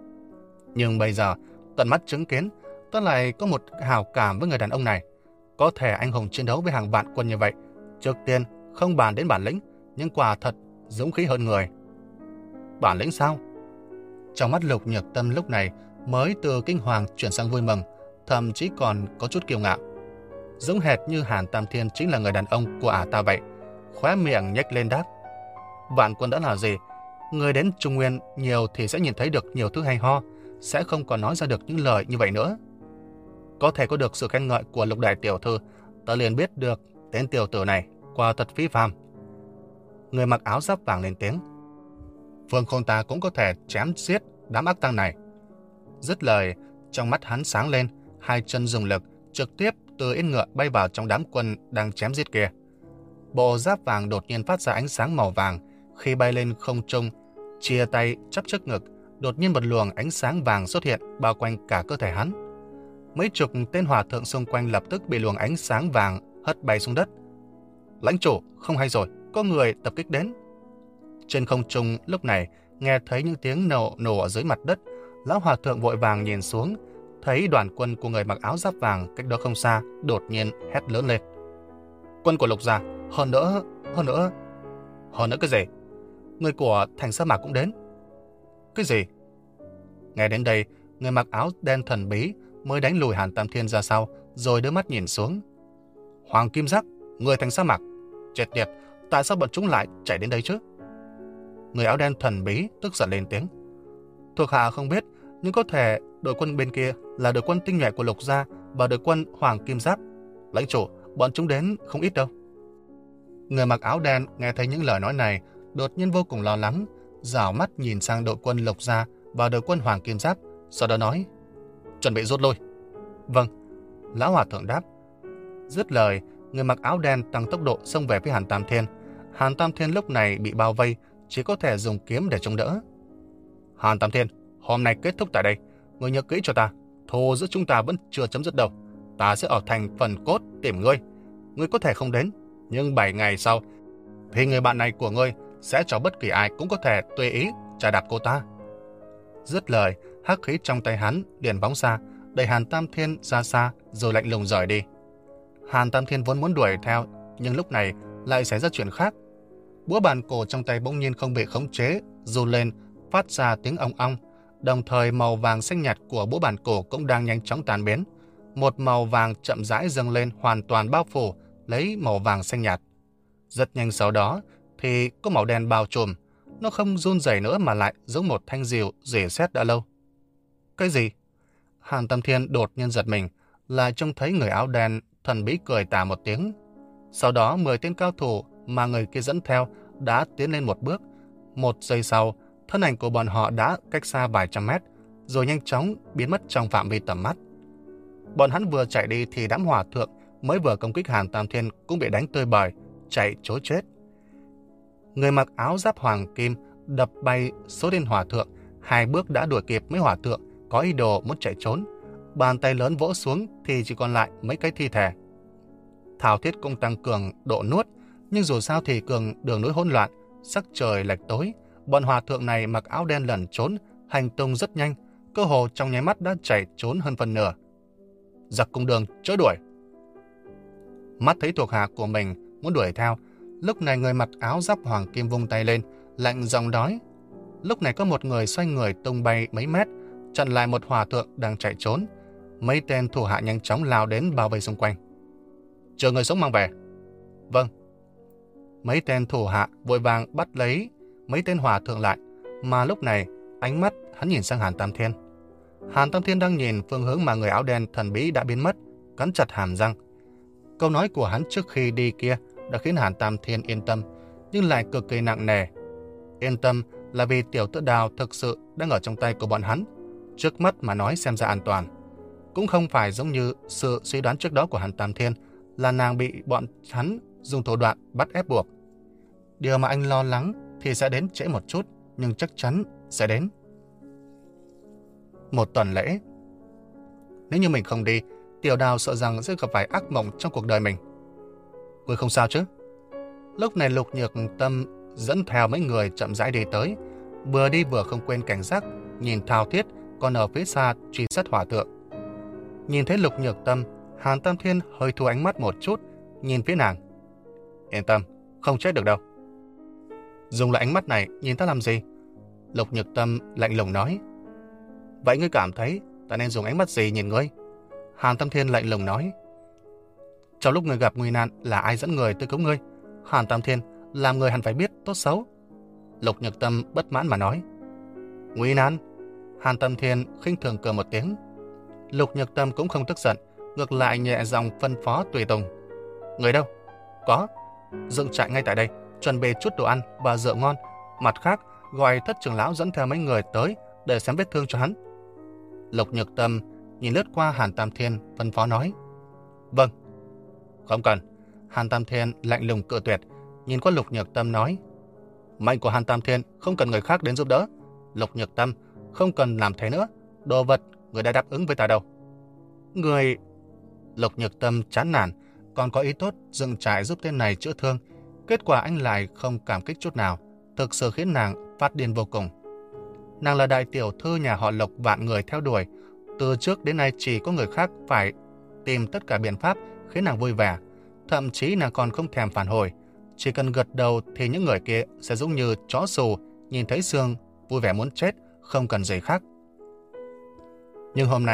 Nhưng bây giờ, tận mắt chứng kiến, ta lại có một hào cảm với người đàn ông này. Có thể anh hùng chiến đấu với hàng vạn quân như vậy, trước tiên không bàn đến bản lĩnh, nhưng quả thật dũng khí hơn người. Bản lĩnh sao? Trong mắt Lục Nhược Tâm lúc này mới từ kinh hoàng chuyển sang vui mừng, thậm chí còn có chút kiêu ngạo. Giống hệt như Hàn Tam Thiên chính là người đàn ông của ả ta vậy. Khóe miệng nhếch lên đáp. Vạn quân đã là gì? Người đến Trung Nguyên nhiều thì sẽ nhìn thấy được nhiều thứ hay ho, sẽ không còn nói ra được những lời như vậy nữa. Có thể có được sự khen ngợi của Lục đại tiểu thư, ta liền biết được tên tiểu tử này quả thật phi phàm. Người mặc áo giáp vàng lên tiếng. Phương Khôn ta cũng có thể chém giết đám ác tăng này. Dứt lời, trong mắt hắn sáng lên, hai chân dùng lực trực tiếp từ yên ngựa bay vào trong đám quân đang chém giết kia. Bộ giáp vàng đột nhiên phát ra ánh sáng màu vàng, khi bay lên không trung, chia tay chắp trước ngực, đột nhiên một luồng ánh sáng vàng xuất hiện bao quanh cả cơ thể hắn. Mấy chục tên hòa thượng xung quanh lập tức bị luồng ánh sáng vàng hất bay xuống đất. Lãnh chủ, không hay rồi, có người tập kích đến. Trên không trung lúc này nghe thấy những tiếng nổ nổ ở dưới mặt đất, lão hòa thượng vội vàng nhìn xuống, thấy đoàn quân của người mặc áo giáp vàng cách đó không xa, đột nhiên hét lớn lên. Quân của Lục gia, hơn nữa, hơn nữa, hơn nữa cái gì? Người của thành sa mạc cũng đến. Cái gì? Nghe đến đây, người mặc áo đen thần bí, mới đánh lùi Hàn Tam Thiên ra sau, rồi đưa mắt nhìn xuống. Hoàng Kim Giác, người thành sa mạc. Chết tiệt, tại sao bọn chúng lại chạy đến đây chứ? Người áo đen thần bí tức giận lên tiếng. Thuộc hạ không biết, nhưng có thể đội quân bên kia là đội quân tinh nhuệ của Lục Gia và đội quân Hoàng Kim Giáp. Lãnh chủ, bọn chúng đến không ít đâu. Người mặc áo đen nghe thấy những lời nói này, đột nhiên vô cùng lo lắng, rảo mắt nhìn sang đội quân Lục Gia và đội quân Hoàng Kim Giáp, sau đó nói, chuẩn bị rút lui. Vâng, lão hòa thượng đáp. Dứt lời, người mặc áo đen tăng tốc độ xông về phía Hàn Tam Thiên. Hàn Tam Thiên lúc này bị bao vây, chỉ có thể dùng kiếm để chống đỡ. Hàn Tam Thiên, hôm nay kết thúc tại đây. Ngươi nhớ kỹ cho ta, thù giữa chúng ta vẫn chưa chấm dứt đâu. Ta sẽ ở thành Phần Cốt tìm ngươi. Ngươi có thể không đến, nhưng bảy ngày sau, thì người bạn này của ngươi sẽ cho bất kỳ ai cũng có thể tùy ý chà đạp cô ta. Dứt lời, hắc khí trong tay hắn liền phóng xa, đẩy Hàn Tam Thiên ra xa, rồi lạnh lùng rời đi. Hàn Tam Thiên vốn muốn đuổi theo, nhưng lúc này lại xảy ra chuyện khác. Búa bàn cổ trong tay bỗng nhiên không bị khống chế, run lên, phát ra tiếng ong ong. Đồng thời màu vàng xanh nhạt của búa bàn cổ cũng đang nhanh chóng tan biến. Một màu vàng chậm rãi dâng lên, hoàn toàn bao phủ lấy màu vàng xanh nhạt. Rất nhanh sau đó thì có màu đen bao trùm. Nó không run rẩy nữa mà lại giống một thanh diều rỉ sét đã lâu. Cái gì? Hàn Tam Thiên đột nhiên giật mình, lại trông thấy người áo đen thần bí cười tà một tiếng. Sau đó mười tên cao thủ mà người kia dẫn theo đã tiến lên một bước. Một giây sau, thân ảnh của bọn họ đã cách xa vài trăm mét, rồi nhanh chóng biến mất trong phạm vi tầm mắt. Bọn hắn vừa chạy đi thì đám hòa thượng mới vừa công kích Hàn Tam Thiên cũng bị đánh tơi bời, chạy trối chết. Người mặc áo giáp hoàng kim đập bay số tên hòa thượng, hai bước đã đuổi kịp mấy hòa thượng có ý đồ muốn chạy trốn. Bàn tay lớn vỗ xuống thì chỉ còn lại mấy cái thi thể. Thảo thiết cũng tăng cường độ nuốt, nhưng dù sao thì cường đường núi hỗn loạn, sắc trời lệch tối. Bọn hòa thượng này mặc áo đen lẩn trốn, hành tung rất nhanh, cơ hồ trong nháy mắt đã chạy trốn hơn phần nửa. Giặc cung đường chớ đuổi. Mắt thấy thuộc hạ của mình muốn đuổi theo, lúc này người mặc áo giáp hoàng kim vung tay lên, lạnh giọng nói. Lúc này có một người xoay người tung bay mấy mét, chặn lại một hòa thượng đang chạy trốn. Mấy tên thủ hạ nhanh chóng lao đến bao vây xung quanh. Chờ người sống mang về. Vâng. Mấy tên thủ hạ vội vàng bắt lấy mấy tên hòa thượng lại, mà lúc này ánh mắt hắn nhìn sang Hàn Tam Thiên. Hàn Tam Thiên đang nhìn phương hướng mà người áo đen thần bí đã biến mất, cắn chặt hàm răng. Câu nói của hắn trước khi đi kia đã khiến Hàn Tam Thiên yên tâm, nhưng lại cực kỳ nặng nề. Yên tâm là vì tiểu tự đào thực sự đang ở trong tay của bọn hắn, trước mắt mà nói xem ra an toàn. Cũng không phải giống như sự suy đoán trước đó của Hàn Tam Thiên là nàng bị bọn hắn dùng thủ đoạn bắt ép buộc. Điều mà anh lo lắng thì sẽ đến trễ một chút, nhưng chắc chắn sẽ đến. Một tuần lễ. Nếu như mình không đi, tiểu đào sợ rằng sẽ gặp phải ác mộng trong cuộc đời mình. Ngươi không sao chứ? Lúc này Lục Nhược Tâm dẫn theo mấy người chậm rãi đi tới, vừa đi vừa không quên cảnh giác nhìn Thao Thiết còn ở phía xa truy sát hòa thượng. Nhìn thấy Lục Nhược Tâm, Hàn Tam Thiên hơi thu ánh mắt một chút, nhìn phía nàng. Yên tâm, không chết được đâu. Dùng lại ánh mắt này nhìn ta làm gì? Lục Nhược Tâm lạnh lùng nói. Vậy ngươi cảm thấy ta nên dùng ánh mắt gì nhìn ngươi? Hàn Tam Thiên lạnh lùng nói. Trong lúc ngươi gặp nguy nan là ai dẫn người tới cứu ngươi? Hàn Tam Thiên, làm người hẳn phải biết tốt xấu. Lục Nhược Tâm bất mãn mà nói. Nguy nan? Hàn Tam Thiên khinh thường cười một tiếng. Lục Nhược Tâm cũng không tức giận, ngược lại nhẹ giọng phân phó tùy tùng. Người đâu? Có. Dựng trại ngay tại đây, chuẩn bị chút đồ ăn và rượu ngon. Mặt khác, gọi thất trưởng lão dẫn theo mấy người tới để xem vết thương cho hắn. Lục Nhược Tâm nhìn lướt qua Hàn Tam Thiên, phân phó nói. Vâng. Không cần. Hàn Tam Thiên lạnh lùng cự tuyệt, nhìn qua Lục Nhược Tâm nói. Mệnh của Hàn Tam Thiên không cần người khác đến giúp đỡ. Lục Nhược Tâm không cần làm thế nữa. Đồ vật người đã đáp ứng với ta đâu. Người... Lục Nhược Tâm chán nản, còn có ý tốt dựng trại giúp tên này chữa thương. Kết quả anh lại không cảm kích chút nào, thực sự khiến nàng phát điên vô cùng. Nàng là đại tiểu thư nhà họ Lục vạn người theo đuổi. Từ trước đến nay chỉ có người khác phải tìm tất cả biện pháp khiến nàng vui vẻ. Thậm chí nàng còn không thèm phản hồi. Chỉ cần gật đầu thì những người kia sẽ giống như chó xù, nhìn thấy xương, vui vẻ muốn chết, không cần gì khác. Nhưng hôm nay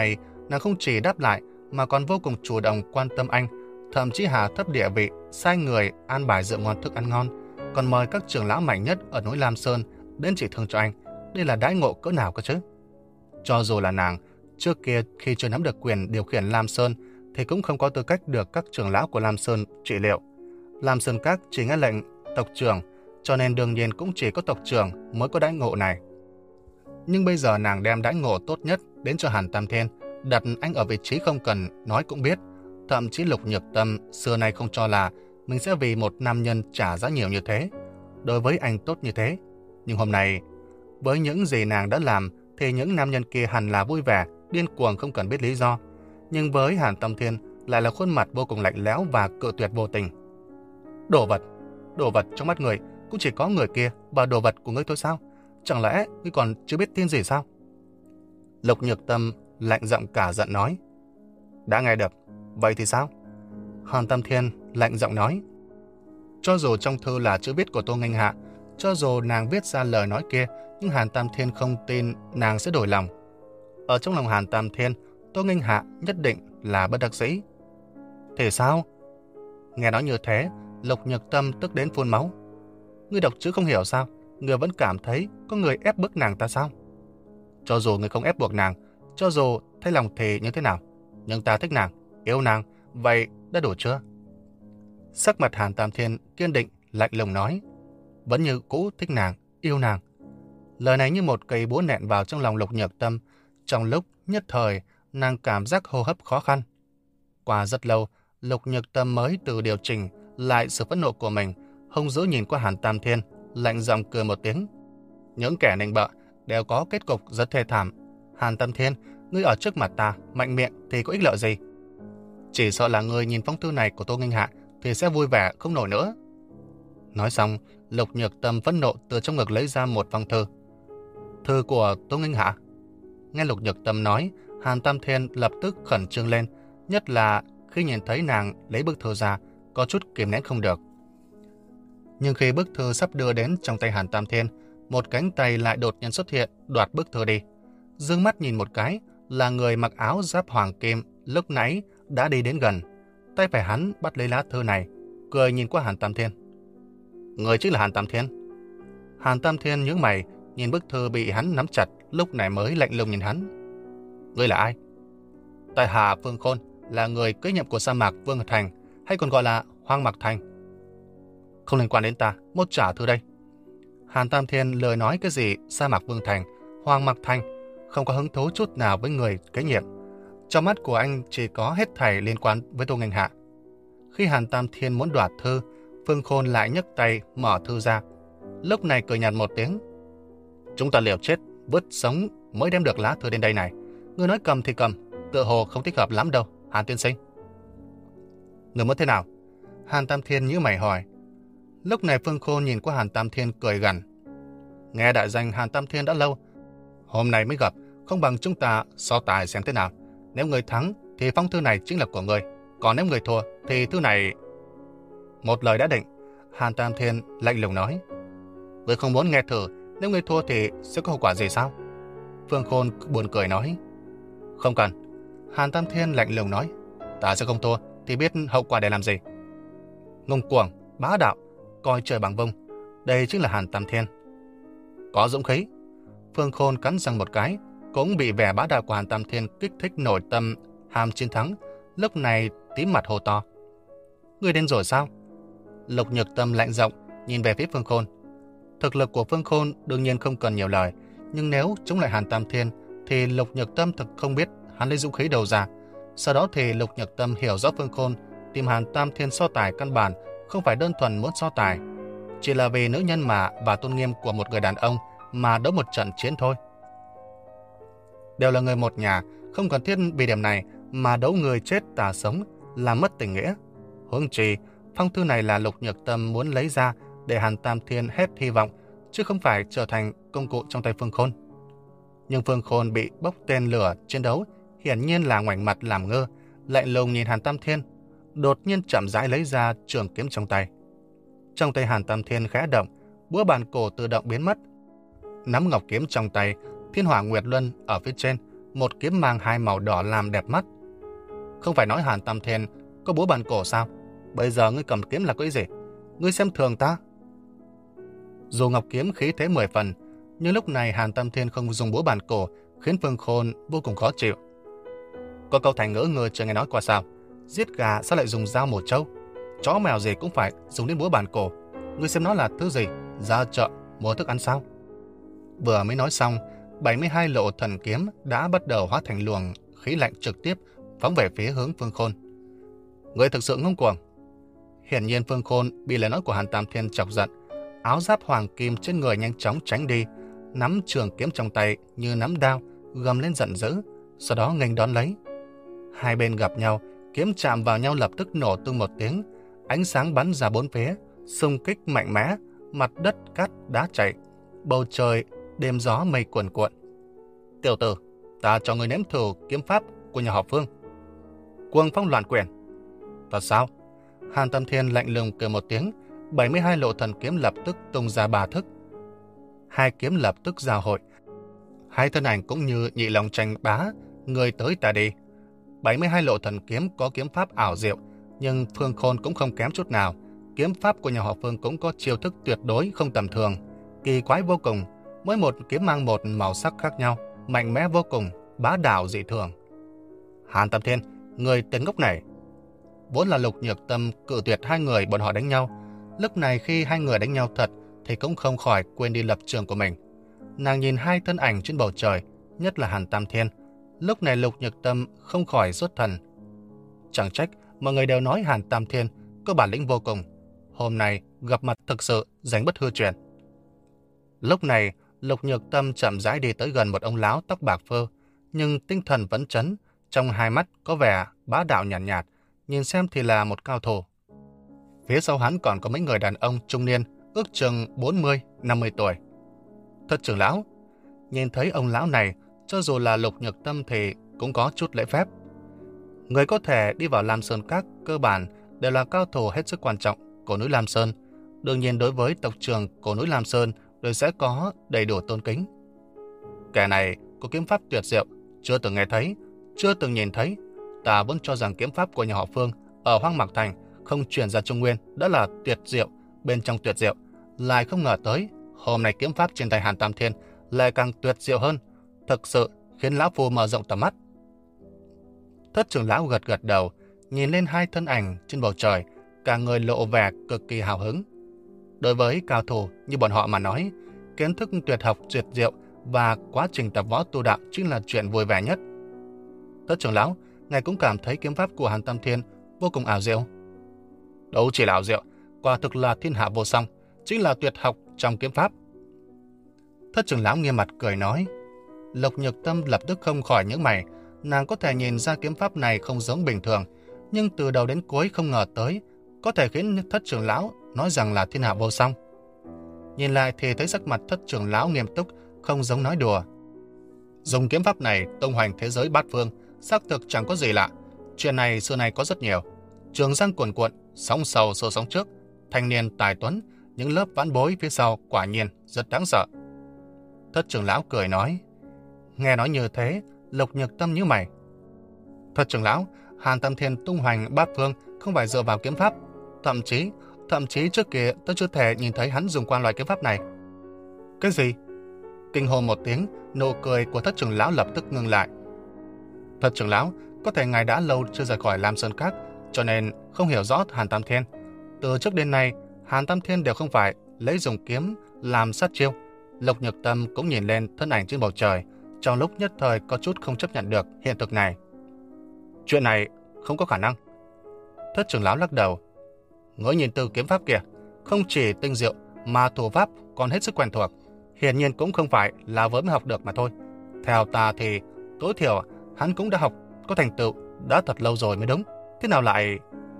Nàng không chỉ đáp lại mà còn vô cùng chủ động quan tâm anh, thậm chí hạ thấp địa vị, sai người an bài rượu ngon thức ăn ngon, còn mời các trưởng lão mạnh nhất ở núi Lam Sơn đến chỉ thương cho anh. Đây là đãi ngộ cỡ nào cơ chứ? Cho dù là nàng, trước kia khi chưa nắm được quyền điều khiển Lam Sơn thì cũng không có tư cách được các trưởng lão của Lam Sơn trị liệu. Lam Sơn Các chỉ nghe lệnh tộc trưởng, cho nên đương nhiên cũng chỉ có tộc trưởng mới có đãi ngộ này. Nhưng bây giờ nàng đem đãi ngộ tốt nhất đến cho Hàn Tam Thiên, đặt anh ở vị trí không cần nói cũng biết. Thậm chí Lục Nhược Tâm xưa nay không cho là mình sẽ vì một nam nhân trả giá nhiều như thế, đối với anh tốt như thế. Nhưng hôm nay, với những gì nàng đã làm thì những nam nhân kia hẳn là vui vẻ, điên cuồng không cần biết lý do. Nhưng với Hàn Tam Thiên lại là khuôn mặt vô cùng lạnh lẽo và cự tuyệt vô tình. Đồ vật, đồ vật trong mắt người cũng chỉ có người kia và đồ vật của ngươi thôi sao? Chẳng lẽ ngươi còn chưa biết tin gì sao? Lục Nhược Tâm lạnh giọng cả giận nói. Đã nghe được, vậy thì sao? Hàn Tam Thiên lạnh giọng nói. Cho dù trong thư là chữ viết của Tô Nghênh Hạ, cho dù nàng viết ra lời nói kia, nhưng Hàn Tam Thiên không tin nàng sẽ đổi lòng. Ở trong lòng Hàn Tam Thiên, Tô Nghênh Hạ nhất định là bất đắc dĩ. Thế sao? Nghe nói như thế, Lục Nhược Tâm tức đến phun máu. Ngươi đọc chữ không hiểu sao? Ngươi vẫn cảm thấy có người ép bức nàng ta sao? Cho dù ngươi không ép buộc nàng, cho dù thấy lòng thì như thế nào, nhưng ta thích nàng, yêu nàng, vậy đã đủ chưa? Sắc mặt Hàn Tam Thiên kiên định, lạnh lùng nói. Vẫn như cũ thích nàng, yêu nàng. Lời này như một cây búa nện vào trong lòng Lục Nhược Tâm. Trong lúc nhất thời, nàng cảm giác hô hấp khó khăn. Qua rất lâu, Lục Nhược Tâm mới tự điều chỉnh lại sự phẫn nộ của mình, hung dữ nhìn qua Hàn Tam Thiên, lạnh giọng cười một tiếng. Những kẻ nịnh bợ đều có kết cục rất thê thảm. Hàn Tam Thiên, ngươi ở trước mặt ta, mạnh miệng thì có ích lợi gì? Chỉ sợ là ngươi nhìn phong thư này của Tô Nghênh Hạ thì sẽ vui vẻ không nổi nữa. Nói xong, Lục Nhược Tâm phẫn nộ từ trong ngực lấy ra một phong thư. Thư của Tô Nghênh Hạ? Nghe Lục Nhược Tâm nói, Hàn Tam Thiên lập tức khẩn trương lên, nhất là khi nhìn thấy nàng lấy bức thư ra, có chút kìm nén không được. Nhưng khi bức thư sắp đưa đến trong tay Hàn Tam Thiên, một cánh tay lại đột nhiên xuất hiện, đoạt bức thư đi. Dương mắt nhìn một cái, là người mặc áo giáp hoàng kim lúc nãy đã đi đến gần. Tay phải hắn bắt lấy lá thư này, cười nhìn qua Hàn Tam Thiên. Người chính là Hàn Tam Thiên? Hàn Tam Thiên nhướng mày, nhìn bức thư bị hắn nắm chặt, lúc này mới lạnh lùng nhìn hắn. Ngươi là ai? Tại hạ Phương Khôn, là người kế nhiệm của sa mạc Vương Thành, hay còn gọi là Hoang Mạc Thành. Không liên quan đến ta, mốt trả thư đây. Hàn Tam Thiên lời nói cái gì sa mạc Vương Thành, Hoang Mạc Thành, không có hứng thú chút nào với người kế nhiệm. Trong mắt của anh chỉ có hết thảy liên quan với Tô Nghênh Hạ. Khi Hàn Tam Thiên muốn đoạt thư, Phương Khôn lại nhấc tay mở thư ra. Lúc này cười nhạt một tiếng. Chúng ta liều chết, vứt sống mới đem được lá thư đến đây này. Ngươi nói cầm thì cầm, tựa hồ không thích hợp lắm đâu, Hàn tiên sinh. Người muốn thế nào? Hàn Tam Thiên nhíu mày hỏi. Lúc này Phương Khôn nhìn qua Hàn Tam Thiên cười gằn. Nghe đại danh Hàn Tam Thiên đã lâu, hôm nay mới gặp, không bằng chúng ta so tài xem thế nào. Nếu người thắng thì phong thư này chính là của người, còn nếu người thua thì thư này... Một lời đã định, Hàn Tam Thiên lạnh lùng nói. Người không muốn nghe thử, nếu người thua thì sẽ có hậu quả gì sao? Phương Khôn buồn cười nói. Không cần. Hàn Tam Thiên lạnh lùng nói. Ta sẽ không thua thì biết hậu quả để làm gì. Ngông cuồng, bá đạo, coi trời bằng vung, đây chính là Hàn Tam Thiên. Có dũng khí. Phương Khôn cắn răng một cái, cũng bị vẻ bá đạo của Hàn Tam Thiên kích thích nội tâm ham chiến thắng, lúc này tím mặt hô to. Ngươi điên rồi sao? Lục Nhược Tâm lạnh giọng nhìn về phía Phương Khôn. Thực lực của Phương Khôn đương nhiên không cần nhiều lời, nhưng nếu chống lại Hàn Tam Thiên thì Lục Nhược Tâm thực không biết hắn lấy dũng khí đâu ra. Sau đó thì Lục Nhược Tâm hiểu rõ Phương Khôn tìm Hàn Tam Thiên so tài căn bản không phải đơn thuần muốn so tài, chỉ là vì nữ nhân mà và tôn nghiêm của một người đàn ông mà đấu một trận chiến thôi. Đều là người một nhà, không cần thiết vì điểm này mà đấu người chết tà sống, làm mất tình nghĩa. Huống chi, phong thư này là Lục Nhược Tâm muốn lấy ra để Hàn Tam Thiên hết hy vọng, chứ không phải trở thành công cụ trong tay Phương Khôn. Nhưng Phương Khôn bị bốc tên lửa chiến đấu, hiển nhiên là ngoảnh mặt làm ngơ, lạnh lùng nhìn Hàn Tam Thiên, đột nhiên chậm rãi lấy ra trường kiếm trong tay. Trong tay Hàn Tam Thiên khẽ động, búa bàn cổ tự động biến mất. Nắm ngọc kiếm trong tay, Thiên Hỏa Nguyệt Luân ở phía trên, một kiếm mang hai màu đỏ làm đẹp mắt. Không phải nói Hàn Tam Thiên có búa bàn cổ sao? Bây giờ ngươi cầm kiếm là có ý gì? Ngươi xem thường ta. Dù Ngọc kiếm khí thế mười phần, nhưng lúc này Hàn Tam Thiên không dùng búa bàn cổ khiến Phương Khôn vô cùng khó chịu. Có câu thành ngữ ngươi chưa nghe nói qua sao? Giết gà sao lại dùng dao mổ trâu? Chó mèo gì cũng phải dùng đến búa bàn cổ. Ngươi xem nó là thứ gì? Ra chợ mua thức ăn sao? Vừa mới nói xong, bảy mươi hai lộ thần kiếm đã bắt đầu hóa thành luồng khí lạnh trực tiếp phóng về phía hướng Phương Khôn. Ngươi thực sự ngông cuồng. Hiển nhiên Phương Khôn bị lời nói của Hàn Tam Thiên chọc giận, áo giáp hoàng kim trên người nhanh chóng tránh đi, nắm trường kiếm trong tay như nắm đao, gầm lên giận dữ, sau đó nghênh đón lấy. Hai bên gặp nhau, kiếm chạm vào nhau lập tức nổ tung một tiếng, ánh sáng bắn ra bốn phía, xung kích mạnh mẽ, mặt đất cát đá chảy, bầu trời đêm gió mây cuồn cuộn. Tiểu tử, ta cho ngươi nếm thử kiếm pháp của nhà họ Phương. Cuồng phong loạn quyền. Thật sao? Hàn Tam Thiên lạnh lùng cười một tiếng, bảy mươi hai lộ thần kiếm lập tức tung ra ba thức. Hai kiếm lập tức giao hội. Hai thân ảnh cũng như nhị long tranh bá, người tới ta đi. bảy mươi hai lộ thần kiếm có kiếm pháp ảo diệu, nhưng Phương Khôn cũng không kém chút nào. Kiếm pháp của nhà họ Phương cũng có chiêu thức tuyệt đối không tầm thường, kỳ quái vô cùng. Mỗi một kiếm mang một màu sắc khác nhau, mạnh mẽ vô cùng, bá đạo dị thường. Hàn Tam Thiên, người tên ngốc này. Vốn là Lục Nhược Tâm cự tuyệt hai người bọn họ đánh nhau. Lúc này khi hai người đánh nhau thật thì cũng không khỏi quên đi lập trường của mình. Nàng nhìn hai thân ảnh trên bầu trời, nhất là Hàn Tam Thiên. Lúc này Lục Nhược Tâm không khỏi xuất thần. Chẳng trách mọi người đều nói Hàn Tam Thiên có bản lĩnh vô cùng. Hôm nay gặp mặt thực sự danh bất hư truyền. Lúc này Lục Nhược Tâm chậm rãi đi tới gần một ông lão tóc bạc phơ, nhưng tinh thần vẫn chấn, trong hai mắt có vẻ bá đạo nhàn nhạt, nhạt, nhìn xem thì là một cao thủ. Phía sau hắn còn có mấy người đàn ông trung niên, ước chừng bốn mươi năm mươi tuổi. Thất trưởng lão, nhìn thấy ông lão này, cho dù là Lục Nhược Tâm thì cũng có chút lễ phép. Người có thể đi vào Lam Sơn Các cơ bản đều là cao thủ hết sức quan trọng của núi Lam Sơn. Đương nhiên đối với tộc trưởng của núi Lam Sơn đều sẽ có đầy đủ tôn kính. Kẻ này có kiếm pháp tuyệt diệu, chưa từng nghe thấy, chưa từng nhìn thấy. Ta vẫn cho rằng kiếm pháp của nhà họ Phương ở Hoang Mạc Thành không truyền ra Trung Nguyên đã là tuyệt diệu bên trong tuyệt diệu, lại không ngờ tới hôm nay kiếm pháp trên tay Hàn Tam Thiên lại càng tuyệt diệu hơn, thực sự khiến lão phu mở rộng tầm mắt. Thất trưởng lão gật gật đầu, nhìn lên hai thân ảnh trên bầu trời, cả người lộ vẻ cực kỳ hào hứng. Đối với cao thủ như bọn họ mà nói, kiến thức tuyệt học tuyệt diệu và quá trình tập võ tu đạo chính là chuyện vui vẻ nhất. Thất trưởng lão, ngài cũng cảm thấy kiếm pháp của Hàn Tam Thiên vô cùng ảo diệu. Đâu chỉ là ảo diệu, quả thực là thiên hạ vô song, chính là tuyệt học trong kiếm pháp. Thất trưởng lão nghiêm mặt cười nói. Lục Nhược Tâm lập tức không khỏi nhướng mày, nàng có thể nhìn ra kiếm pháp này không giống bình thường, nhưng từ đầu đến cuối không ngờ tới có thể khiến thất trưởng lão nói rằng là thiên hạ vô song. Nhìn lại thì thấy sắc mặt thất trưởng lão nghiêm túc, không giống nói đùa. Dùng kiếm pháp này tung hoành thế giới bát phương, xác thực chẳng có gì lạ. Chuyện này xưa nay có rất nhiều. Trường giang cuồn cuộn, sóng sau sâu sóng trước, thanh niên tài tuấn, những lớp vãn bối phía sau quả nhiên rất đáng sợ. Thất trưởng lão cười nói. Nghe nói như thế, Lục Nhược Tâm nhíu mày. Thất trưởng lão, Hàn Tam Thiên tung hoành bát phương không phải dựa vào kiếm pháp, thậm chí thậm chí trước kia tôi chưa thể nhìn thấy hắn dùng qua loại kiếm pháp này. Cái gì? Kinh hô một tiếng, nụ cười của thất trưởng lão lập tức ngừng lại. Thất trưởng lão, có thể ngài đã lâu chưa rời khỏi Lam Sơn Các, cho nên không hiểu rõ Hàn Tam Thiên. Từ trước đến nay, Hàn Tam Thiên đều không phải lấy dùng kiếm làm sát chiêu. Lục Nhược Tâm cũng nhìn lên thân ảnh trên bầu trời, trong lúc nhất thời có chút không chấp nhận được hiện thực này. Chuyện này không có khả năng. Thất trưởng lão lắc đầu. Ngươi nhìn từ kiếm pháp kìa, không chỉ tinh diệu mà thủ pháp còn hết sức quen thuộc, hiển nhiên cũng không phải là với mới học được mà thôi. Theo ta thì tối thiểu hắn cũng đã học có thành tựu đã thật lâu rồi mới đúng. Thế nào lại...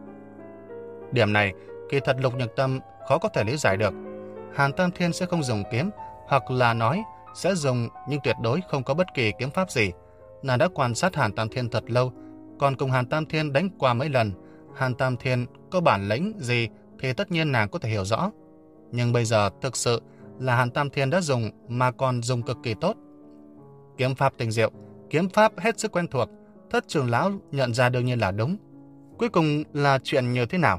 Điểm này kỳ thật Lục Nhược Tâm khó có thể lý giải được. Hàn Tam Thiên sẽ không dùng kiếm, hoặc là nói sẽ dùng nhưng tuyệt đối không có bất kỳ kiếm pháp gì. Nàng đã quan sát Hàn Tam Thiên thật lâu, còn cùng Hàn Tam Thiên đánh qua mấy lần. Hàn Tam Thiên có bản lĩnh gì thì tất nhiên nàng có thể hiểu rõ. Nhưng bây giờ thực sự là Hàn Tam Thiên đã dùng mà còn dùng cực kỳ tốt. Kiếm pháp tinh diệu, kiếm pháp hết sức quen thuộc, Thất trưởng lão nhận ra đương nhiên là đúng. Cuối cùng là chuyện như thế nào?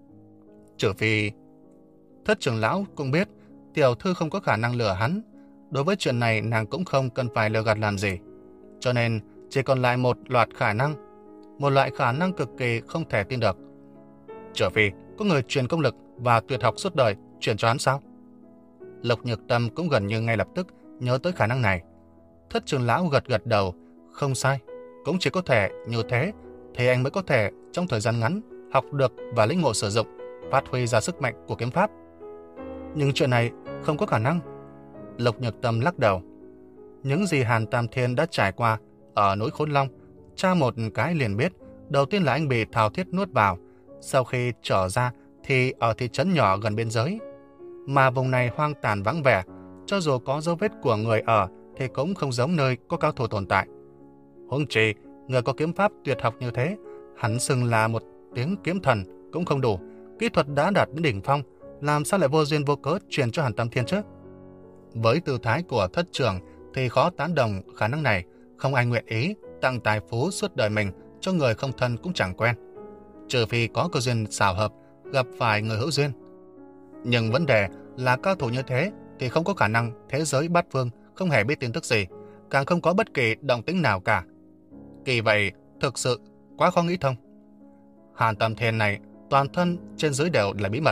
Trừ phi... Thất trưởng lão cũng biết tiểu thư không có khả năng lừa hắn. Đối với chuyện này nàng cũng không cần phải lừa gạt làm gì. Cho nên chỉ còn lại một loạt khả năng. Một loại khả năng cực kỳ không thể tin được. Trừ phi có người truyền công lực và tuyệt học suốt đời truyền cho hắn sao? Lục Nhược Tâm cũng gần như ngay lập tức nhớ tới khả năng này. Thất trưởng lão gật gật đầu. Không sai. Cũng chỉ có thể như thế thì anh mới có thể trong thời gian ngắn học được và lĩnh ngộ sử dụng, phát huy ra sức mạnh của kiếm pháp. Nhưng chuyện này không có khả năng. Lục Nhược Tâm lắc đầu. Những gì Hàn Tam Thiên đã trải qua ở núi Khốn Long, tra một cái liền biết. Đầu tiên là anh bị thao thiết nuốt vào. Sau khi trở ra thì ở thị trấn nhỏ gần biên giới. Mà vùng này hoang tàn vắng vẻ, cho dù có dấu vết của người ở thì cũng không giống nơi có cao thủ tồn tại. Huống chi, người có kiếm pháp tuyệt học như thế, hắn xưng là một tiếng kiếm thần cũng không đủ. Kỹ thuật đã đạt đến đỉnh phong, làm sao lại vô duyên vô cớ truyền cho Hàn Tam Thiên chứ? Với tư thái của thất trưởng thì khó tán đồng khả năng này. Không ai nguyện ý tặng tài phú suốt đời mình cho người không thân cũng chẳng quen, trừ phi có cơ duyên xảo hợp gặp phải người hữu duyên. Nhưng vấn đề là cao thủ như thế thì không có khả năng thế giới bát phương không hề biết tin tức gì, càng không có bất kỳ động tĩnh nào cả. Kỳ vậy thực sự quá khó nghĩ thông. Hàn Tam Thiên này toàn thân trên dưới đều là bí mật.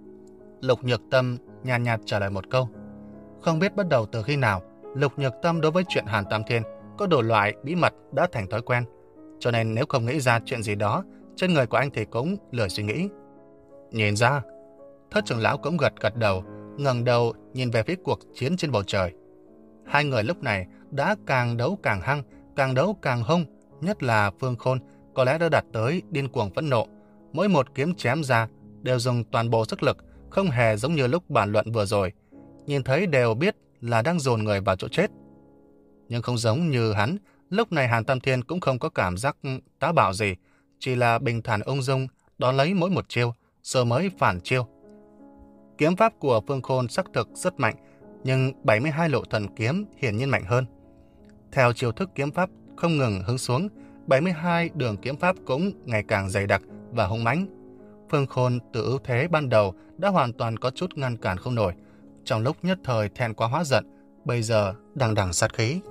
Lục Nhược Tâm nhàn nhạt trả lời một câu. Không biết bắt đầu từ khi nào, Lục Nhược Tâm đối với chuyện Hàn Tam Thiên có đủ loại bí mật đã thành thói quen, cho nên nếu không nghĩ ra chuyện gì đó trên người của anh thì cũng lười suy nghĩ. Nhìn ra, Thất trưởng lão cũng gật gật đầu, ngẩng đầu nhìn về phía cuộc chiến trên bầu trời. Hai người lúc này đã càng đấu càng hăng, càng đấu càng hung, nhất là Phương Khôn có lẽ đã đạt tới điên cuồng phẫn nộ. Mỗi một kiếm chém ra đều dùng toàn bộ sức lực, không hề giống như lúc bàn luận vừa rồi. Nhìn thấy đều biết là đang dồn người vào chỗ chết. Nhưng không giống như hắn, lúc này Hàn Tam Thiên cũng không có cảm giác táo bạo gì, chỉ là bình thản ung dung đón lấy mỗi một chiêu, rồi mới phản chiêu. Kiếm pháp của Phương Khôn xác thực rất mạnh, nhưng bảy mươi hai lộ thần kiếm hiển nhiên mạnh hơn. Theo chiêu thức kiếm pháp không ngừng hướng xuống, bảy mươi hai đường kiếm pháp cũng ngày càng dày đặc và hung mãnh. Phương Khôn từ ưu thế ban đầu đã hoàn toàn có chút ngăn cản không nổi. Trong lúc nhất thời thẹn quá hóa giận, bây giờ đằng đằng sát khí.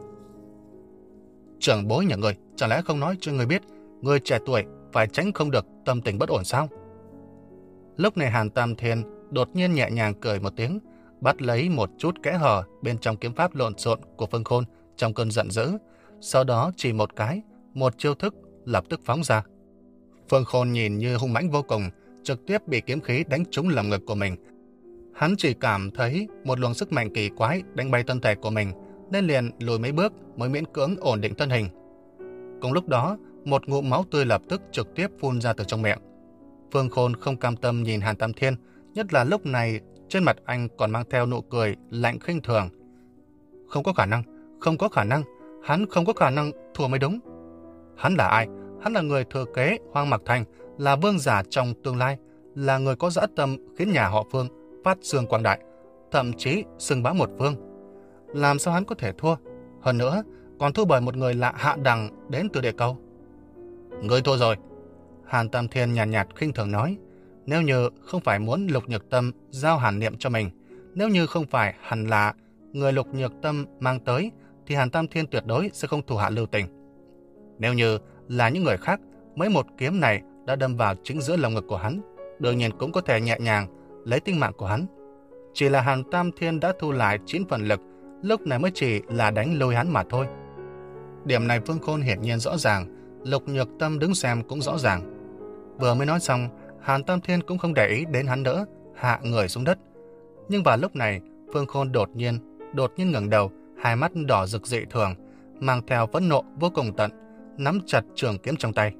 Trưởng bối nhà người, chẳng lẽ không nói cho người biết, người trẻ tuổi phải tránh không được tâm tình bất ổn sao? Lúc này Hàn Tam Thiên đột nhiên nhẹ nhàng cười một tiếng, bắt lấy một chút kẽ hở bên trong kiếm pháp lộn xộn của Phương Khôn trong cơn giận dữ. Sau đó chỉ một cái, một chiêu thức lập tức phóng ra. Phương Khôn nhìn như hung mãnh vô cùng, trực tiếp bị kiếm khí đánh trúng lồng ngực của mình. Hắn chỉ cảm thấy một luồng sức mạnh kỳ quái đánh bay thân thể của mình, nên liền lùi mấy bước mới miễn cưỡng ổn định thân hình. Cùng lúc đó, một ngụm máu tươi lập tức trực tiếp phun ra từ trong miệng. Phương Khôn không cam tâm nhìn Hàn Tam Thiên, nhất là lúc này trên mặt anh còn mang theo nụ cười lạnh khinh thường. Không có khả năng, không có khả năng, hắn không có khả năng thua mới đúng. Hắn là ai? Hắn là người thừa kế Hoang Mạc Thành, là vương giả trong tương lai, là người có dã tâm khiến nhà họ Phương phát dương quang đại, thậm chí xưng bá một phương. Làm sao hắn có thể thua? Hơn nữa, còn thua bởi một người lạ hạ đẳng đến từ địa cầu. Ngươi thua rồi. Hàn Tam Thiên nhàn nhạt, nhạt khinh thường nói. Nếu như không phải muốn Lục Nhược Tâm giao Hàn Niệm cho mình, nếu như không phải hẳn là người Lục Nhược Tâm mang tới, thì Hàn Tam Thiên tuyệt đối sẽ không thủ hạ lưu tình. Nếu như là những người khác, mấy một kiếm này đã đâm vào chính giữa lồng ngực của hắn, đương nhiên cũng có thể nhẹ nhàng lấy tính mạng của hắn. Chỉ là Hàn Tam Thiên đã thu lại chín phần lực, lúc này mới chỉ là đánh lôi hắn mà thôi. Điểm này Phương Khôn hiển nhiên rõ ràng, Lục Nhược Tâm đứng xem cũng rõ ràng. Vừa mới nói xong, Hàn Tam Thiên cũng không để ý đến hắn nữa, hạ người xuống đất. Nhưng vào lúc này, Phương Khôn đột nhiên, đột nhiên ngẩng đầu, hai mắt đỏ rực dị thường, mang theo phẫn nộ vô cùng tận, nắm chặt trường kiếm trong tay.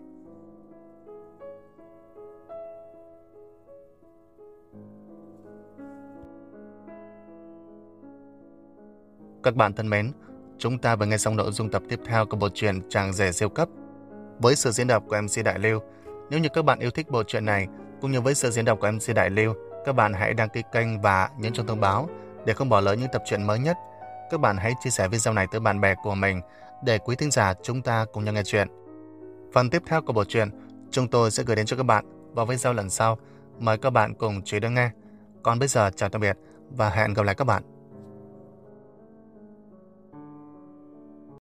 Các bạn thân mến, chúng ta vừa nghe xong nội dung tập tiếp theo của bộ truyện Chàng Rể Siêu Cấp với sự diễn đọc của em xê Đại Lưu. Nếu như các bạn yêu thích bộ truyện này cũng như với sự diễn đọc của em xê Đại Lưu, các bạn hãy đăng ký kênh và nhấn chuông thông báo để không bỏ lỡ những tập truyện mới nhất. Các bạn hãy chia sẻ video này tới bạn bè của mình để quý thính giả chúng ta cùng nhau nghe chuyện. Phần tiếp theo của bộ truyện chúng tôi sẽ gửi đến cho các bạn vào video lần sau. Mời các bạn cùng chú ý đón nghe. Còn bây giờ chào tạm biệt và hẹn gặp lại các bạn.